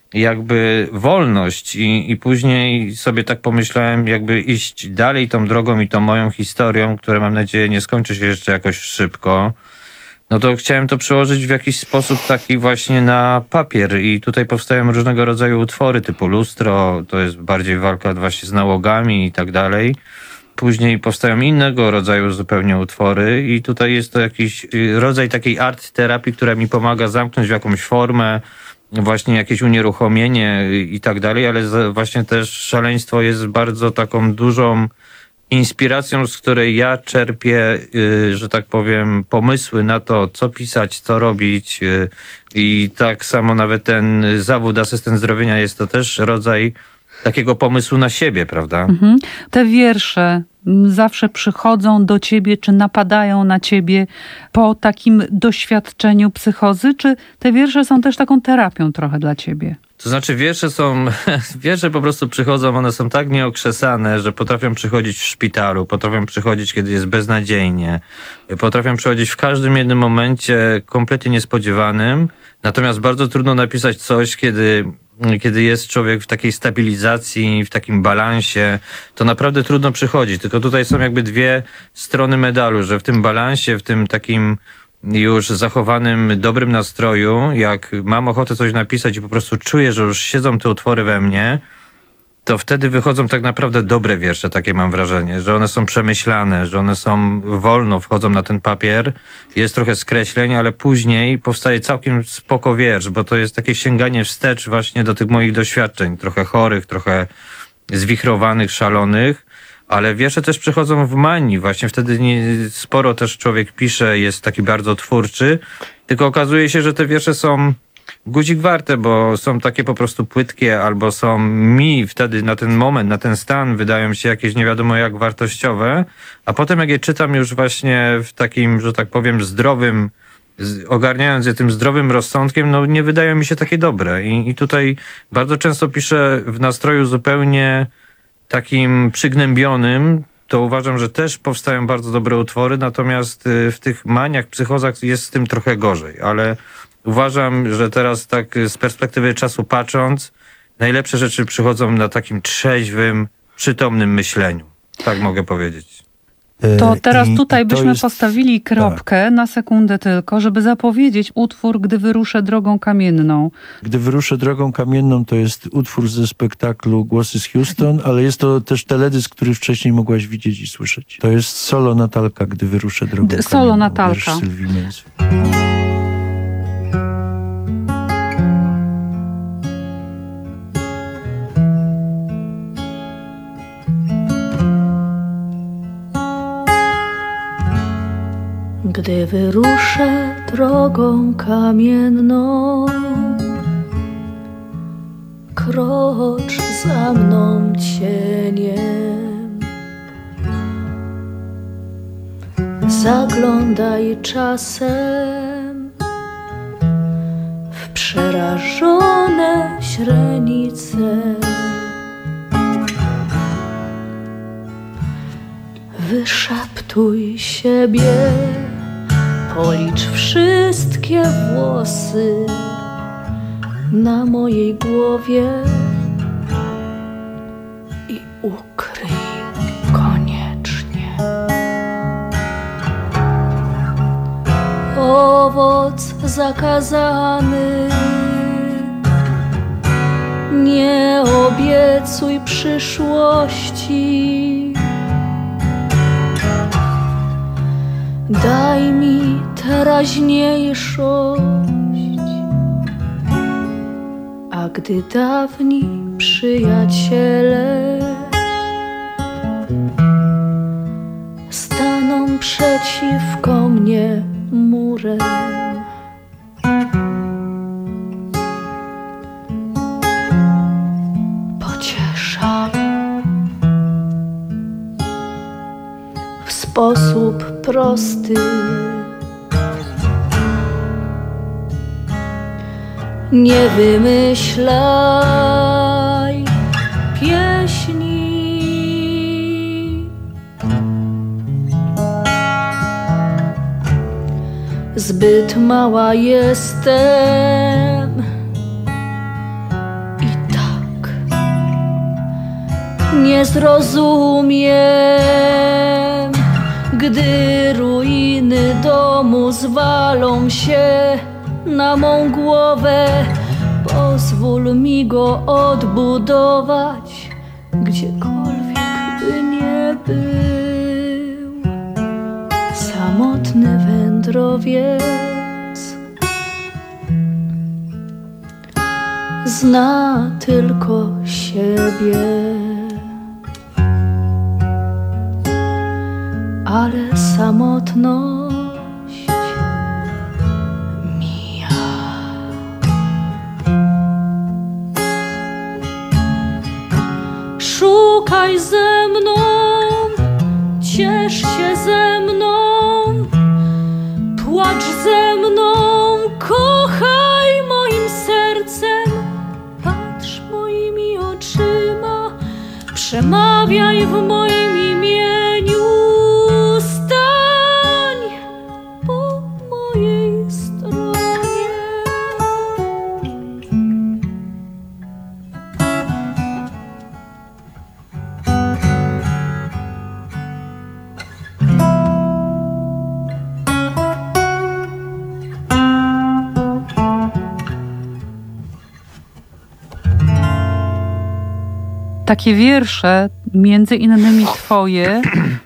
jakby wolność i, i później sobie tak pomyślałem, jakby iść dalej tą drogą i tą moją historią, która mam nadzieję nie skończy się jeszcze jakoś szybko. No to chciałem to przełożyć w jakiś sposób taki właśnie na papier i tutaj powstają różnego rodzaju utwory typu Lustro, to jest bardziej walka właśnie z nałogami i tak dalej. Później powstają innego rodzaju zupełnie utwory i tutaj jest to jakiś rodzaj takiej art terapii, która mi pomaga zamknąć w jakąś formę, właśnie jakieś unieruchomienie i tak dalej, ale za- właśnie też szaleństwo jest bardzo taką dużą inspiracją, z której ja czerpię, y, że tak powiem, pomysły na to, co pisać, co robić. y, I tak samo nawet ten zawód asystent zdrowienia jest to też rodzaj takiego pomysłu na siebie, prawda? Mhm. Te wiersze mm, zawsze przychodzą do ciebie, czy napadają na ciebie po takim doświadczeniu psychozy, czy te wiersze są też taką terapią trochę dla ciebie? To znaczy wiersze są, wiersze po prostu przychodzą, one są tak nieokrzesane, że potrafią przychodzić w szpitalu, potrafią przychodzić, kiedy jest beznadziejnie, potrafią przychodzić w każdym jednym momencie kompletnie niespodziewanym, natomiast bardzo trudno napisać coś, kiedy kiedy jest człowiek w takiej stabilizacji, w takim balansie, to naprawdę trudno przychodzi. Tylko tutaj są jakby dwie strony medalu, że w tym balansie, w tym takim już zachowanym, dobrym nastroju, jak mam ochotę coś napisać i po prostu czuję, że już siedzą te utwory we mnie, to wtedy wychodzą tak naprawdę dobre wiersze, takie mam wrażenie, że one są przemyślane, że one są wolno, wchodzą na ten papier, jest trochę skreśleń, ale później powstaje całkiem spoko wiersz, bo to jest takie sięganie wstecz właśnie do tych moich doświadczeń, trochę chorych, trochę zwichrowanych, szalonych, ale wiersze też przychodzą w manii, właśnie wtedy nie, sporo też człowiek pisze, jest taki bardzo twórczy, tylko okazuje się, że te wiersze są guzik warte, bo są takie po prostu płytkie, albo są mi wtedy na ten moment, na ten stan wydają się jakieś nie wiadomo jak wartościowe, a potem jak je czytam już właśnie w takim, że tak powiem, zdrowym, z- ogarniając je tym zdrowym rozsądkiem, no nie wydają mi się takie dobre. I, i tutaj bardzo często piszę w nastroju zupełnie takim przygnębionym, to uważam, że też powstają bardzo dobre utwory, natomiast y, w tych maniach, psychozach jest z tym trochę gorzej, ale uważam, że teraz tak z perspektywy czasu patrząc, najlepsze rzeczy przychodzą na takim trzeźwym, przytomnym myśleniu. Tak mogę powiedzieć. To E, teraz i- tutaj i to byśmy jest- postawili kropkę na sekundę tylko, żeby zapowiedzieć utwór Gdy wyruszę drogą kamienną. Gdy wyruszę drogą kamienną, to jest utwór ze spektaklu Głosy z Houston, ale jest to też teledysk, który wcześniej mogłaś widzieć i słyszeć. To jest solo Natalka, Gdy wyruszę drogą D- kamienną. solo Natalka. Wiersz Sylwii Menz. Gdy wyruszę drogą kamienną, krocz za mną cieniem. Zaglądaj czasem w przerażone źrenice. Wyszeptuj siebie, policz wszystkie włosy na mojej głowie i ukryj koniecznie. Owoc zakazany, nie obiecuj przyszłości. Daj mi teraźniejszość, a gdy dawni przyjaciele staną przeciwko mnie murem, pocieszaj w sposób prosty. Nie wymyślaj pieśni, zbyt mała jestem i tak nie zrozumiem, gdy ruiny domu zwalą się na mą głowę. Pozwól mi go odbudować, gdziekolwiek by nie był. Samotny wędrowiec zna tylko siebie. Ale samotność mija. Szukaj ze mną, ciesz się ze mną, płacz ze mną, kochaj moim sercem, patrz moimi oczyma, przemawiaj w moim imieniu, stań po mojej stronie. Takie wiersze, między innymi twoje,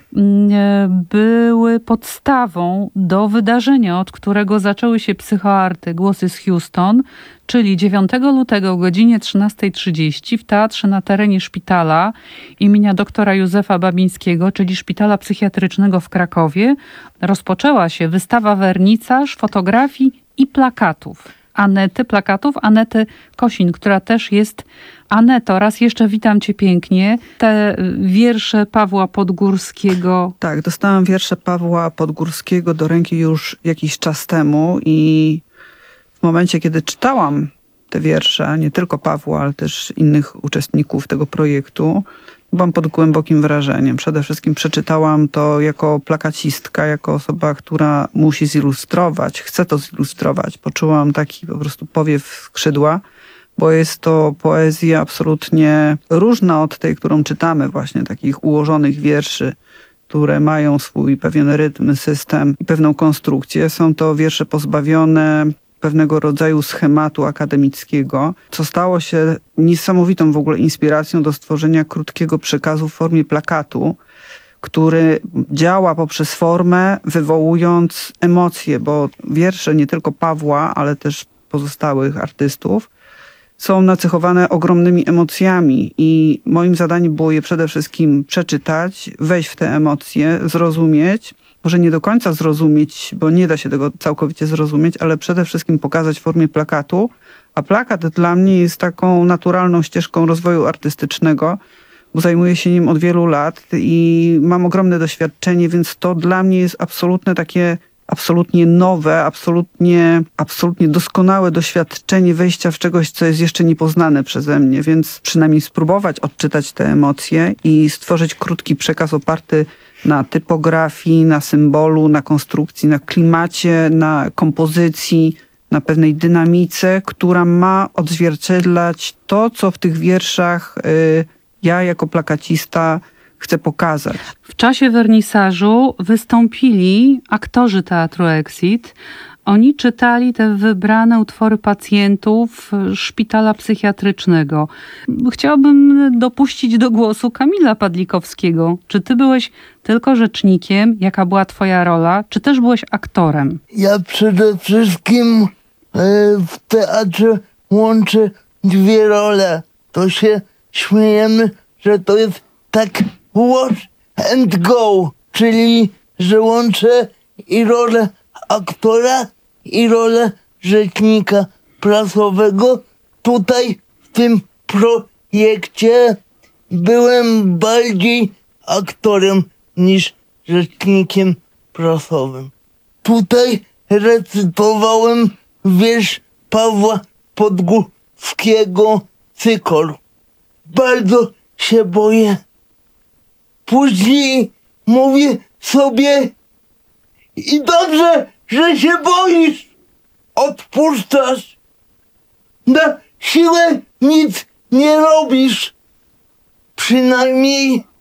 były podstawą do wydarzenia, od którego zaczęły się psychoarty Głosy z Houston, czyli dziewiątego lutego o godzinie trzynastej trzydzieści w teatrze na terenie szpitala imienia doktora Józefa Babińskiego, czyli szpitala psychiatrycznego w Krakowie, rozpoczęła się wystawa wernisaż, fotografii i plakatów. Anety, plakatów Anety Kosin, która też jest. Aneto, raz jeszcze witam cię pięknie. Te wiersze Pawła Podgórskiego. Tak, dostałam wiersze Pawła Podgórskiego do ręki już jakiś czas temu i w momencie, kiedy czytałam te wiersze, nie tylko Pawła, ale też innych uczestników tego projektu, byłam pod głębokim wrażeniem. Przede wszystkim przeczytałam to jako plakacistka, jako osoba, która musi zilustrować, chce to zilustrować. Poczułam taki po prostu powiew skrzydła, bo jest to poezja absolutnie różna od tej, którą czytamy, właśnie takich ułożonych wierszy, które mają swój pewien rytm, system i pewną konstrukcję. Są to wiersze pozbawione pewnego rodzaju schematu akademickiego, co stało się niesamowitą w ogóle inspiracją do stworzenia krótkiego przekazu w formie plakatu, który działa poprzez formę, wywołując emocje, bo wiersze nie tylko Pawła, ale też pozostałych artystów są nacechowane ogromnymi emocjami i moim zadaniem było je przede wszystkim przeczytać, wejść w te emocje, zrozumieć, może nie do końca zrozumieć, bo nie da się tego całkowicie zrozumieć, ale przede wszystkim pokazać w formie plakatu, a plakat dla mnie jest taką naturalną ścieżką rozwoju artystycznego, bo zajmuję się nim od wielu lat i mam ogromne doświadczenie, więc to dla mnie jest absolutne takie absolutnie nowe, absolutnie, absolutnie doskonałe doświadczenie wejścia w czegoś, co jest jeszcze niepoznane przeze mnie, więc przynajmniej spróbować odczytać te emocje i stworzyć krótki przekaz oparty na typografii, na symbolu, na konstrukcji, na klimacie, na kompozycji, na pewnej dynamice, która ma odzwierciedlać to, co w tych wierszach y, ja jako plakacista chcę pokazać. W czasie wernisażu wystąpili aktorzy Teatru Exit. Oni czytali te wybrane utwory pacjentów szpitala psychiatrycznego. Chciałabym dopuścić do głosu Kamila Padlikowskiego. Czy ty byłeś tylko rzecznikiem? Jaka była twoja rola? Czy też byłeś aktorem? Ja przede wszystkim w teatrze łączę dwie role. To się śmiejemy, że to jest tak watch and go, czyli że łączę i rolę aktora, i rolę rzecznika prasowego. Tutaj w tym projekcie byłem bardziej aktorem niż rzecznikiem prasowym. Tutaj recytowałem wiersz Pawła Podgórskiego Cykor. Bardzo się boję. Później mówię sobie i dobrze, że się boisz. Odpuszczasz. Na siłę nic nie robisz. Przynajmniej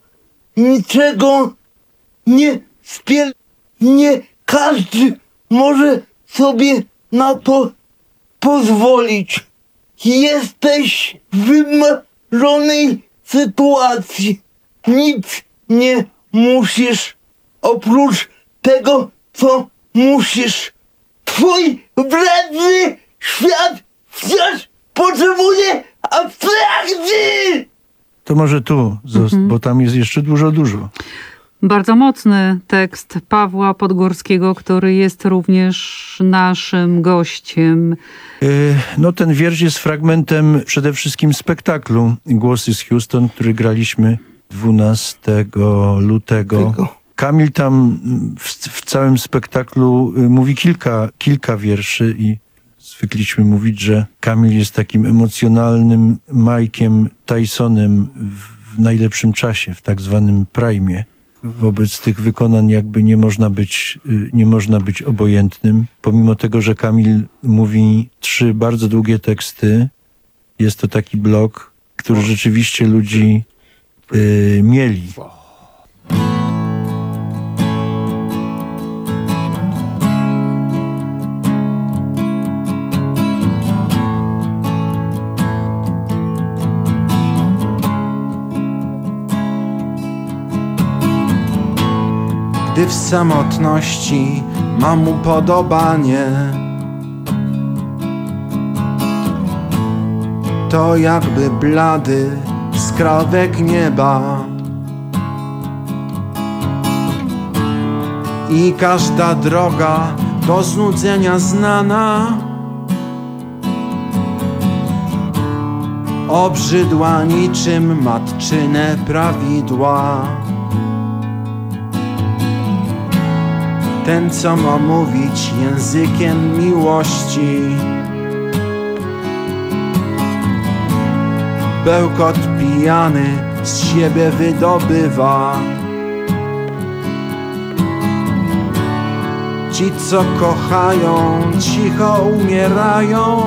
niczego nie spiel... Nie każdy może sobie na to pozwolić. Jesteś w wymarzonej sytuacji. Nic nie musisz oprócz tego, co musisz. Twój wredny świat wciąż potrzebuję abstrakcji! To może tu, Mhm. bo tam jest jeszcze dużo, dużo. Bardzo mocny tekst Pawła Podgórskiego, który jest również naszym gościem. Yy, No ten wiersz jest fragmentem przede wszystkim spektaklu Głosy z Houston, który graliśmy dwunastego lutego. Kamil tam w, w całym spektaklu y, mówi kilka, kilka wierszy i zwykliśmy mówić, że Kamil jest takim emocjonalnym Mike'iem Tysonem w, w najlepszym czasie, w tak zwanym prime. Wobec tych wykonań jakby nie można być, y, nie można być obojętnym. Pomimo tego, że Kamil mówi trzy bardzo długie teksty, jest to taki blok, który rzeczywiście ludzi y, mieli. Gdy w samotności mam upodobanie, to jakby blady skrawek nieba i każda droga do znudzenia znana obrzydła niczym matczyne prawidła. Ten, co ma mówić językiem miłości, bełkot pijany z siebie wydobywa. Ci, co kochają, cicho umierają,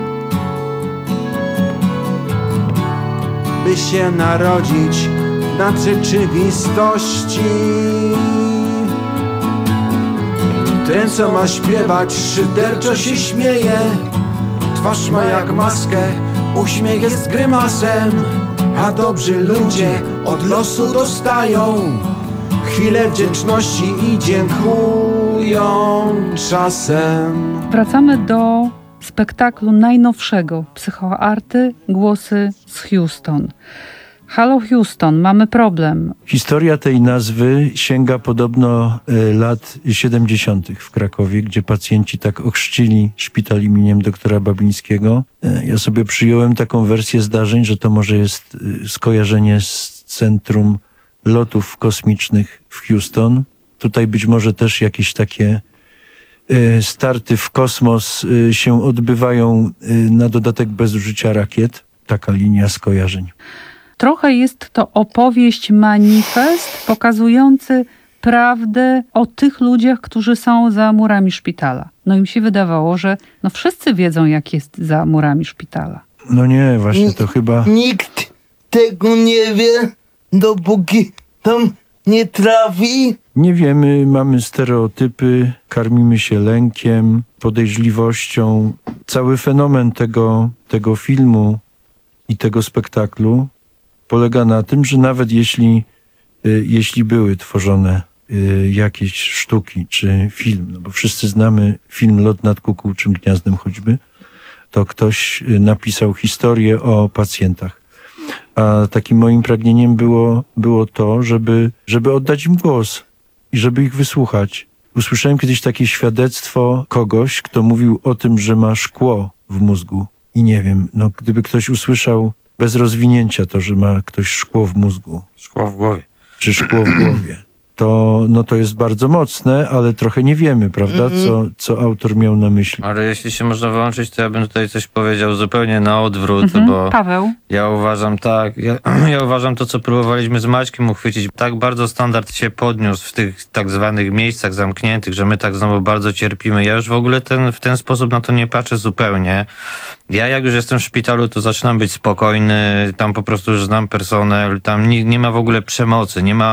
by się narodzić nad rzeczywistości. Ten, co ma śpiewać, szyderczo się śmieje. Twarz ma jak maskę, uśmiech jest grymasem, a dobrzy ludzie od losu dostają chwilę wdzięczności i dziękują czasem. Wracamy do spektaklu najnowszego Psychoarty Głosy z Houston. Halo Houston, mamy problem. Historia tej nazwy sięga podobno e, lat siedemdziesiątych w Krakowie, gdzie pacjenci tak ochrzcili szpital imieniem doktora Babińskiego. E, ja sobie przyjąłem taką wersję zdarzeń, że to może jest e, skojarzenie z Centrum Lotów Kosmicznych w Houston. Tutaj być może też jakieś takie e, starty w kosmos e, się odbywają e, na dodatek bez użycia rakiet. Taka linia skojarzeń. Trochę jest to opowieść, manifest pokazujący prawdę o tych ludziach, którzy są za murami szpitala. No im się wydawało, że no wszyscy wiedzą, jak jest za murami szpitala. No nie, właśnie to chyba... Nikt tego nie wie, dopóki tam nie trafi. Nie wiemy, mamy stereotypy, karmimy się lękiem, podejrzliwością. Cały fenomen tego, tego filmu i tego spektaklu polega na tym, że nawet jeśli, y, jeśli były tworzone y, jakieś sztuki czy film, no bo wszyscy znamy film Lot nad kukułczym gniazdem choćby, to ktoś y, napisał historię o pacjentach. A takim moim pragnieniem było, było to, żeby, żeby oddać im głos i żeby ich wysłuchać. Usłyszałem kiedyś takie świadectwo kogoś, kto mówił o tym, że ma szkło w mózgu. I nie wiem, no gdyby ktoś usłyszał bez rozwinięcia to, że ma ktoś szkło w mózgu. Szkło w głowie. Czy szkło w głowie. To, no to jest bardzo mocne, ale trochę nie wiemy, prawda, Mhm. co, co autor miał na myśli. Ale jeśli się można wyłączyć, to ja bym tutaj coś powiedział zupełnie na odwrót, Mhm. bo Paweł? ja uważam tak, ja, ja uważam to, co próbowaliśmy z Maćkiem uchwycić, tak bardzo standard się podniósł w tych tak zwanych miejscach zamkniętych, że my tak znowu bardzo cierpimy. Ja już w ogóle ten, w ten sposób na to nie patrzę zupełnie. Ja jak już jestem w szpitalu, to zaczynam być spokojny, tam po prostu już znam personel, tam nie, nie ma w ogóle przemocy, nie ma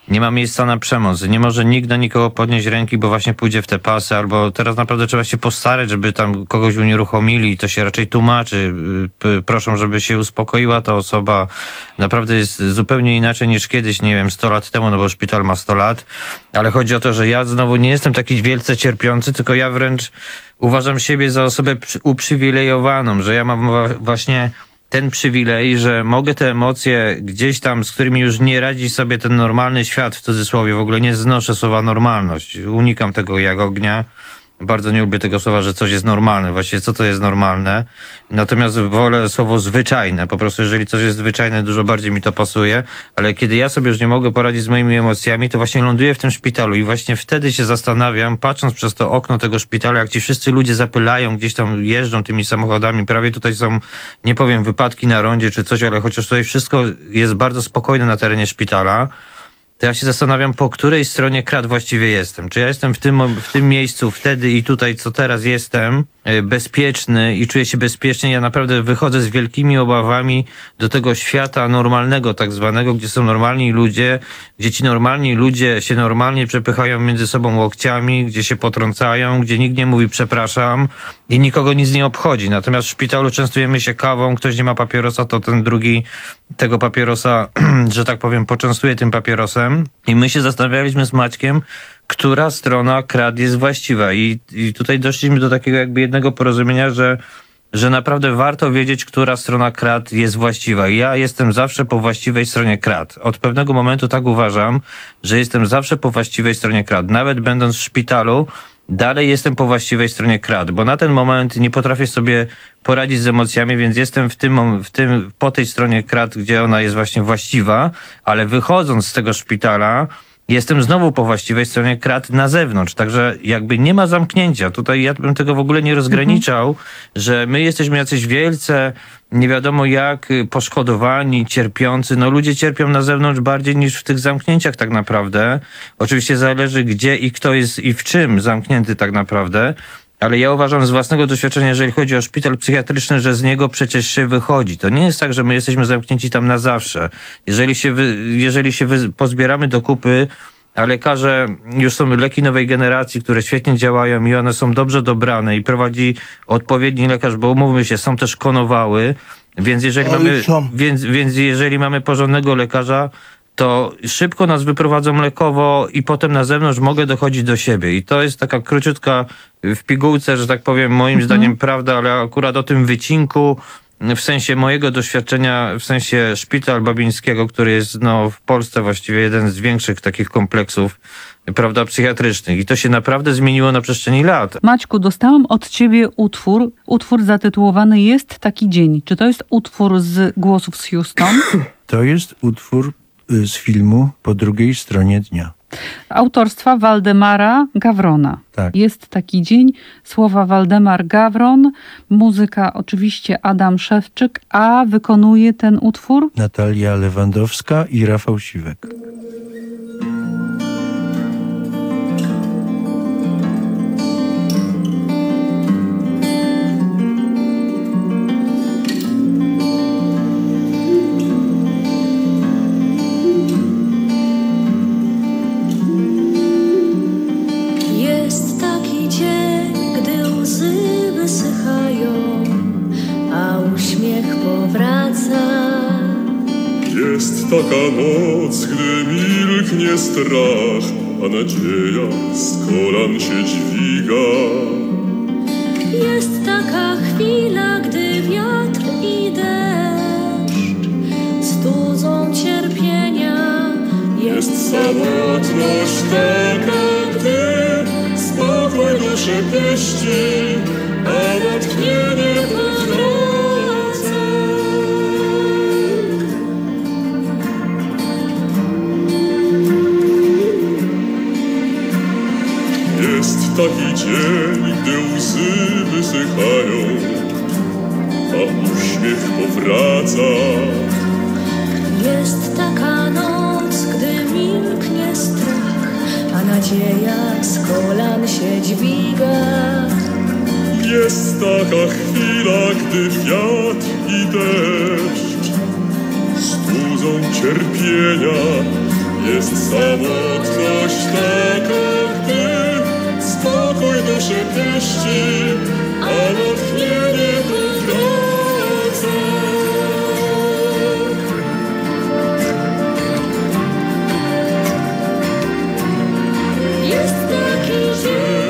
Nie ma miejsca na przemoc. Nie może nikt na nikogo podnieść ręki, bo właśnie pójdzie w te pasy, albo teraz naprawdę trzeba się postarać, żeby tam kogoś unieruchomili i to się raczej tłumaczy. Proszą, żeby się uspokoiła ta osoba. Naprawdę jest zupełnie inaczej niż kiedyś, nie wiem, sto lat temu, no bo szpital ma sto lat. Ale chodzi o to, że ja znowu nie jestem taki wielce cierpiący, tylko ja wręcz uważam siebie za osobę uprzywilejowaną, że ja mam właśnie ten przywilej, że mogę te emocje gdzieś tam, z którymi już nie radzi sobie ten normalny świat, w cudzysłowie, w ogóle nie znoszę słowa normalność. Unikam tego jak ognia. Bardzo nie lubię tego słowa, że coś jest normalne. Właściwie co to jest normalne? Natomiast wolę słowo zwyczajne. Po prostu jeżeli coś jest zwyczajne, dużo bardziej mi to pasuje. Ale kiedy ja sobie już nie mogę poradzić z moimi emocjami, to właśnie ląduję w tym szpitalu i właśnie wtedy się zastanawiam, patrząc przez to okno tego szpitala, jak ci wszyscy ludzie zapylają, gdzieś tam jeżdżą tymi samochodami. Prawie tutaj są, nie powiem, wypadki na rondzie czy coś, ale chociaż tutaj wszystko jest bardzo spokojne na terenie szpitala, to ja się zastanawiam, po której stronie krat właściwie jestem. Czy ja jestem w tym, w tym miejscu wtedy i tutaj, co teraz jestem, bezpieczny i czuję się bezpiecznie. Ja naprawdę wychodzę z wielkimi obawami do tego świata normalnego tak zwanego, gdzie są normalni ludzie, gdzie ci normalni ludzie się normalnie przepychają między sobą łokciami, gdzie się potrącają, gdzie nikt nie mówi przepraszam i nikogo nic nie obchodzi. Natomiast w szpitalu częstujemy się kawą, ktoś nie ma papierosa, to ten drugi tego papierosa, że tak powiem, poczęstuje tym papierosem. I my się zastanawialiśmy z Maćkiem, która strona krat jest właściwa. I, i tutaj doszliśmy do takiego jakby jednego porozumienia, że, że naprawdę warto wiedzieć, która strona krat jest właściwa. I ja jestem zawsze po właściwej stronie krat. Od pewnego momentu tak uważam, że jestem zawsze po właściwej stronie krat. Nawet będąc w szpitalu, dalej jestem po właściwej stronie krat, bo na ten moment nie potrafię sobie poradzić z emocjami, więc jestem w tym, w tym, po tej stronie krat, gdzie ona jest właśnie właściwa, ale wychodząc z tego szpitala, jestem znowu po właściwej stronie krat na zewnątrz, także jakby nie ma zamknięcia. Tutaj ja bym tego w ogóle nie rozgraniczał, mhm. że my jesteśmy jacyś wielce, nie wiadomo jak, poszkodowani, cierpiący. No ludzie cierpią na zewnątrz bardziej niż w tych zamknięciach tak naprawdę. Oczywiście zależy gdzie i kto jest i w czym zamknięty tak naprawdę. Ale ja uważam z własnego doświadczenia, jeżeli chodzi o szpital psychiatryczny, że z niego przecież się wychodzi. To nie jest tak, że my jesteśmy zamknięci tam na zawsze. Jeżeli się, wy, jeżeli się wy, pozbieramy do kupy, a lekarze, już są leki nowej generacji, które świetnie działają i one są dobrze dobrane i prowadzi odpowiedni lekarz, bo umówmy się, są też konowały, więc jeżeli mamy, więc, więc jeżeli mamy porządnego lekarza, to szybko nas wyprowadzą lekowo i potem na zewnątrz mogę dochodzić do siebie. I to jest taka króciutka w pigułce, że tak powiem, moim mhm. zdaniem prawda, ale akurat o tym wycinku, w sensie mojego doświadczenia, w sensie szpital babińskiego, który jest no, w Polsce właściwie jeden z większych takich kompleksów, prawda, psychiatrycznych. I to się naprawdę zmieniło na przestrzeni lat. Maćku, dostałam od ciebie utwór. Utwór zatytułowany Jest taki dzień. Czy to jest utwór z Głosów z Houston? To jest utwór z filmu Po drugiej stronie dnia. Autorstwa Waldemara Gawrona. Tak. Jest taki dzień. Słowa Waldemar Gawron. Muzyka oczywiście Adam Szewczyk. A wykonuje ten utwór? Natalia Lewandowska i Rafał Siwek. Jest taka noc, gdy milknie strach, a nadzieja z kolan się dźwiga. Jest taka chwila, gdy wiatr i deszcz studzą cierpienia. Jest samotność taka, gdy spokój duszę pieści, a natchnienie powraca. Jest taki dzień, gdy łzy wysychają, a uśmiech powraca. Jest taka noc, gdy milknie strach, a nadzieja z kolan się dźwiga. Jest taka chwila, gdy wiatr i deszcz studzą cierpienia. jest samotność taka, gdy spokój duszę pieści, a natchnienie powraca. Jest taki dzień.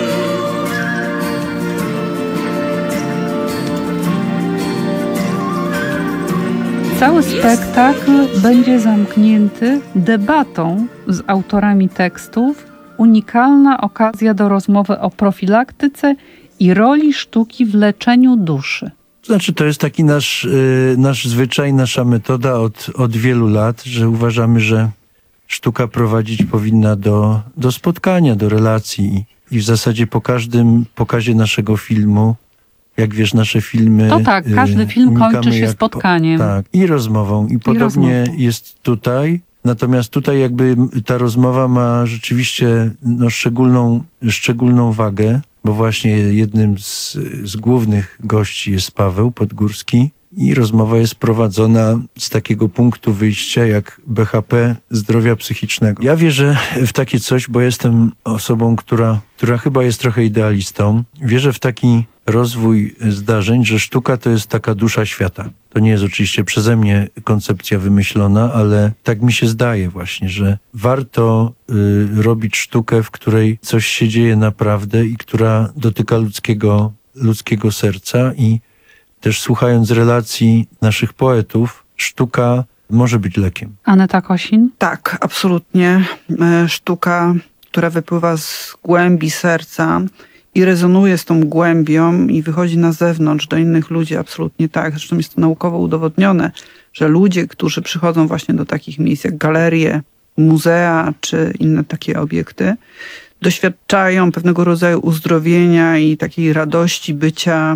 Cały spektakl będzie zamknięty debatą z autorami tekstów. Unikalna okazja do rozmowy o profilaktyce i roli sztuki w leczeniu duszy. Znaczy, to jest taki nasz, yy, nasz zwyczaj, nasza metoda od, od wielu lat, że uważamy, że sztuka prowadzić powinna do, do spotkania, do relacji. I w zasadzie po każdym pokazie naszego filmu, jak wiesz, nasze filmy... To tak, każdy film kończy się jak, spotkaniem. Tak, i rozmową. I, I podobnie rozmową. Jest tutaj. Natomiast tutaj jakby ta rozmowa ma rzeczywiście no, szczególną, szczególną wagę, bo właśnie jednym z, z głównych gości jest Paweł Podgórski i rozmowa jest prowadzona z takiego punktu wyjścia jak B H P zdrowia psychicznego. Ja wierzę w takie coś, bo jestem osobą, która, która chyba jest trochę idealistą. Wierzę w taki rozwój zdarzeń, że sztuka to jest taka dusza świata. To nie jest oczywiście przeze mnie koncepcja wymyślona, ale tak mi się zdaje właśnie, że warto y, robić sztukę, w której coś się dzieje naprawdę i która dotyka ludzkiego, ludzkiego serca i też słuchając relacji naszych poetów, sztuka może być lekiem. Aneta Kosin? Tak, absolutnie. Sztuka, która wypływa z głębi serca i rezonuje z tą głębią i wychodzi na zewnątrz do innych ludzi, absolutnie tak. Zresztą jest to naukowo udowodnione, że ludzie, którzy przychodzą właśnie do takich miejsc jak galerie, muzea czy inne takie obiekty, doświadczają pewnego rodzaju uzdrowienia i takiej radości bycia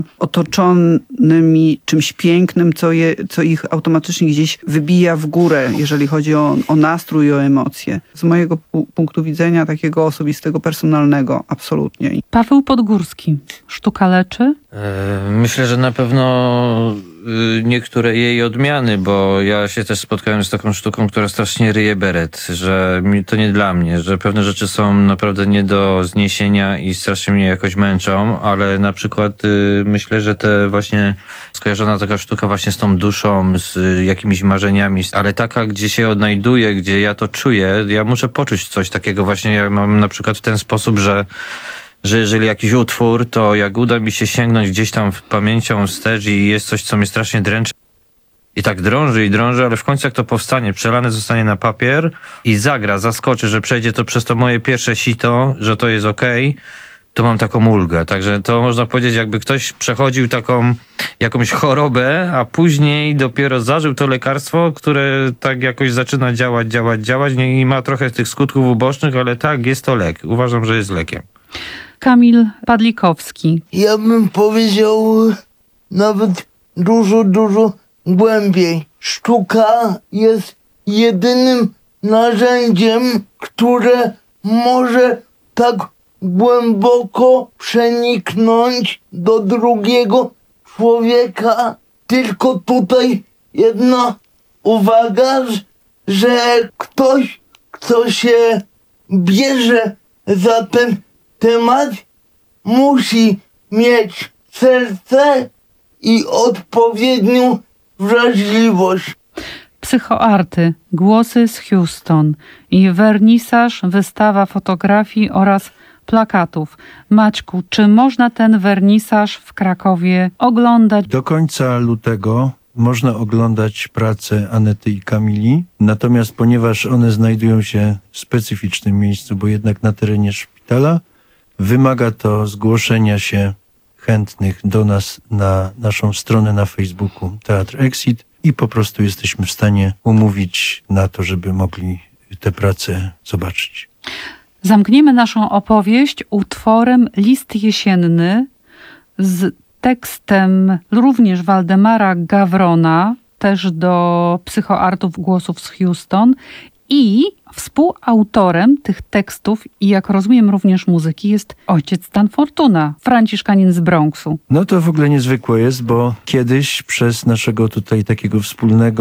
otoczonymi czymś pięknym, co, je, co ich automatycznie gdzieś wybija w górę, jeżeli chodzi o, o nastrój, o emocje. Z mojego pu- punktu widzenia takiego osobistego, personalnego, absolutnie. Paweł Podgórski. Sztuka leczy? Myślę, że na pewno niektóre jej odmiany, bo ja się też spotkałem z taką sztuką, która strasznie ryje beret, że to nie dla mnie, że pewne rzeczy są naprawdę nie do zniesienia i strasznie mnie jakoś męczą, ale na przykład myślę, że te właśnie skojarzona taka sztuka właśnie z tą duszą, z jakimiś marzeniami, ale taka, gdzie się odnajduję, gdzie ja to czuję, ja muszę poczuć coś takiego właśnie, ja mam na przykład w ten sposób, że że jeżeli jakiś utwór, to jak uda mi się sięgnąć gdzieś tam pamięcią wstecz i jest coś, co mnie strasznie dręczy i tak drąży i drąży, ale w końcu jak to powstanie, przelane zostanie na papier i zagra, zaskoczy, że przejdzie to przez to moje pierwsze sito, że to jest okej, okay, to mam taką ulgę. Także to można powiedzieć, jakby ktoś przechodził taką jakąś chorobę, a później dopiero zażył to lekarstwo, które tak jakoś zaczyna działać, działać, działać i ma trochę tych skutków ubocznych, ale tak, jest to lek. Uważam, że jest lekiem. Kamil Padlikowski. Ja bym powiedział nawet dużo, dużo głębiej. Sztuka jest jedynym narzędziem, które może tak głęboko przeniknąć do drugiego człowieka. Tylko tutaj jedna uwaga, że ktoś, kto się bierze za ten temat, musi mieć serce i odpowiednią wrażliwość. Psychoarty, głosy z Houston i wernisaż, wystawa fotografii oraz plakatów. Maćku, czy można ten wernisaż w Krakowie oglądać? Do końca lutego można oglądać pracę Anety i Kamili, natomiast ponieważ one znajdują się w specyficznym miejscu, bo jednak na terenie szpitala, wymaga to zgłoszenia się chętnych do nas na naszą stronę na Facebooku Teatr Exit i po prostu jesteśmy w stanie umówić na to, żeby mogli tę pracę zobaczyć. Zamkniemy naszą opowieść utworem List jesienny z tekstem również Waldemara Gawrona, też do psychoartów głosów z Houston, i współautorem tych tekstów i, jak rozumiem, również muzyki jest ojciec Stan Fortuna, franciszkanin z Bronxu. No to w ogóle niezwykłe jest, bo kiedyś przez naszego tutaj takiego wspólnego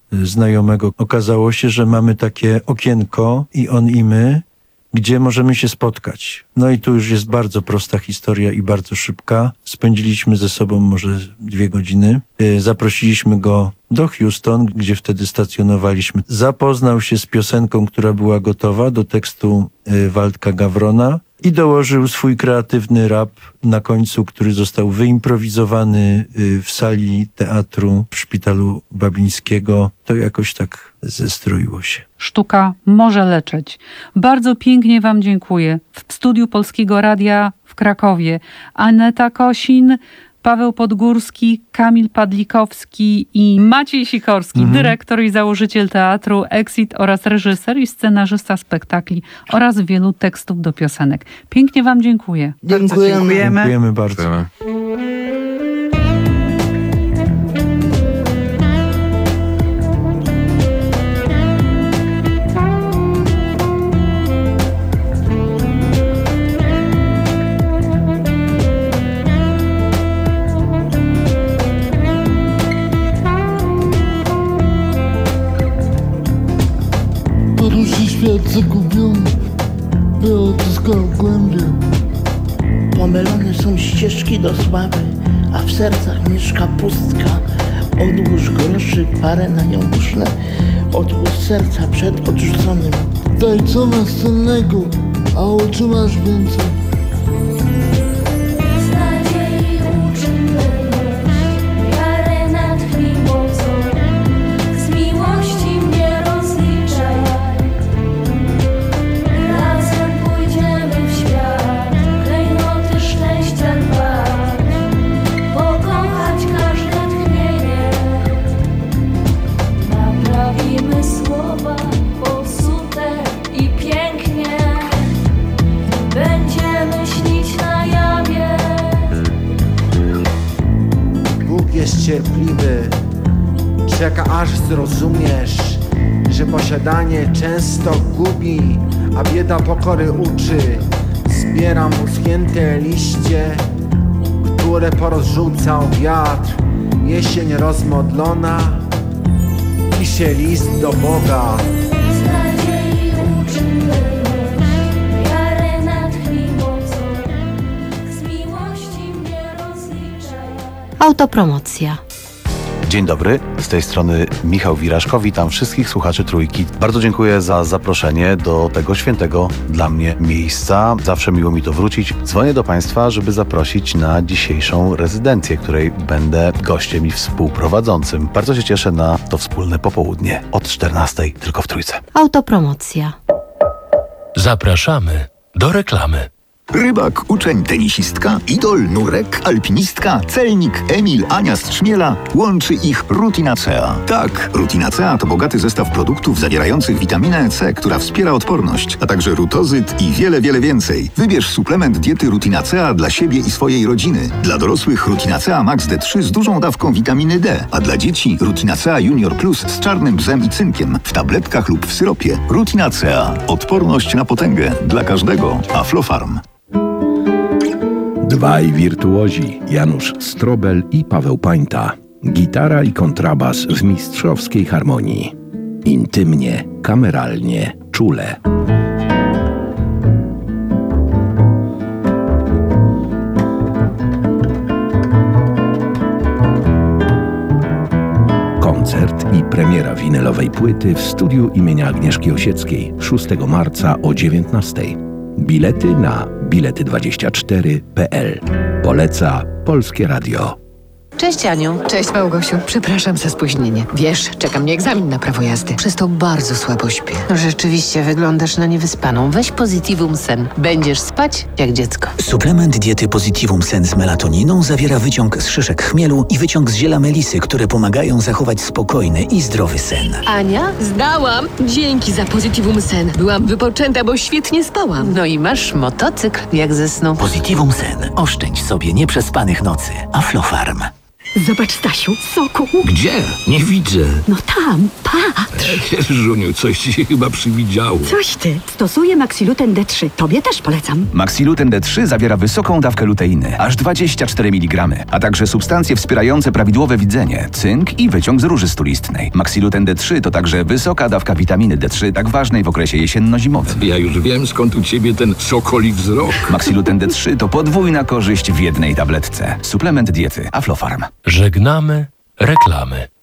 znajomego. Okazało się, że mamy takie okienko i on i my, gdzie możemy się spotkać. No i tu już jest bardzo prosta historia i bardzo szybka. Spędziliśmy ze sobą może dwie godziny. Zaprosiliśmy go do Houston, gdzie wtedy stacjonowaliśmy. Zapoznał się z piosenką, która była gotowa do tekstu Waldka Gawrona i dołożył swój kreatywny rap na końcu, który został wyimprowizowany w sali teatru w Szpitalu Babińskiego. To jakoś tak zestroiło się. Sztuka może leczyć. Bardzo pięknie wam dziękuję. W studiu Polskiego Radia w Krakowie Aneta Kosin, Paweł Podgórski, Kamil Padlikowski i Maciej Sikorski, mhm. dyrektor i założyciel teatru Exit oraz reżyser i scenarzysta spektakli oraz wielu tekstów do piosenek. Pięknie wam dziękuję. Dziękujemy. Dziękujemy, Dziękujemy bardzo. Poruszy świat zagubiony, by odzyskał głębię. Pomylone są ścieżki do sławy, a w sercach mieszka pustka. Odłóż groszy, parę na nią uszle, odłóż serca przed odrzuconym. Daj co masz cennego, a otrzymasz więcej. Z nadziei uczymy wiarę natchnij mocą, z miłości mnie rozliczaj. Razem pójdziemy w świat, klejnoty szczęścia dbać, pokochać każde tchnienie. Naprawimy słowa popsute i pięknie będziemy śnić na jawie. Bóg jest cierpliwy, czeka aż zrozumiesz, że posiadanie często gubi, a bieda pokory uczy. Zbieram uschnięte liście, które porozrzucał wiatr. Jesień rozmodlona, pisze list do Boga. Z nadziei uczymy wiarę natchnij mocą, z miłości mnie rozliczaj. Autopromocja. Dzień dobry, z tej strony Michał Wiraszko, witam wszystkich słuchaczy Trójki. Bardzo dziękuję za zaproszenie do tego świętego dla mnie miejsca. Zawsze miło mi to wrócić. Dzwonię do Państwa, żeby zaprosić na dzisiejszą rezydencję, której będę gościem i współprowadzącym. Bardzo się cieszę na to wspólne popołudnie od czternastej tylko w Trójce. Autopromocja. Zapraszamy do reklamy. Rybak, uczeń, tenisistka, idol, nurek, alpinistka, celnik, Emil, Ania z Trzmiela. Łączy ich Rutinacea. Tak, Rutinacea to bogaty zestaw produktów zawierających witaminę C, która wspiera odporność, a także rutozyt i wiele, wiele więcej. Wybierz suplement diety Rutinacea dla siebie i swojej rodziny. Dla dorosłych Rutinacea Max D trzy z dużą dawką witaminy D, a dla dzieci Rutinacea Junior Plus z czarnym bzem i cynkiem w tabletkach lub w syropie. Rutinacea. Odporność na potęgę dla każdego. Aflofarm. Dwaj wirtuozi, Janusz Strobel i Paweł Pańta. Gitara i kontrabas w mistrzowskiej harmonii. Intymnie, kameralnie, czule. Koncert i premiera winylowej płyty w studiu imienia Agnieszki Osieckiej szóstego marca o dziewiętnastej. Bilety na bilety dwadzieścia cztery kropka p l. Poleca Polskie Radio. Cześć Aniu. Cześć Małgosiu. Przepraszam za spóźnienie. Wiesz, czeka mnie egzamin na prawo jazdy. Przez to bardzo słabo śpię. Rzeczywiście wyglądasz na niewyspaną. Weź Positivum Sen. Będziesz spać jak dziecko. Suplement diety Positivum Sen z melatoniną zawiera wyciąg z szyszek chmielu i wyciąg z ziela melisy, które pomagają zachować spokojny i zdrowy sen. Ania, zdałam. Dzięki za Positivum Sen. Byłam wypoczęta, bo świetnie spałam. No i masz motocykl jak ze snu. Positivum Sen. Oszczędź sobie nieprzespanych nocy. Aflofarm. Zobacz, Stasiu, soku. Gdzie? Nie widzę. No tam, patrz. Żuniu, coś ci się chyba przywidziało. Coś ty. Stosuję Maxiluten D trzy. Tobie też polecam. Maxiluten D trzy zawiera wysoką dawkę luteiny, aż dwadzieścia cztery miligramy, a także substancje wspierające prawidłowe widzenie, cynk i wyciąg z róży stulistnej. Maxiluten D trzy to także wysoka dawka witaminy D trzy, tak ważnej w okresie jesienno-zimowym. Ja już wiem, skąd u ciebie ten sokoli wzrok. Maxiluten D trzy to podwójna korzyść w jednej tabletce. Suplement diety Aflofarm. Żegnamy reklamy.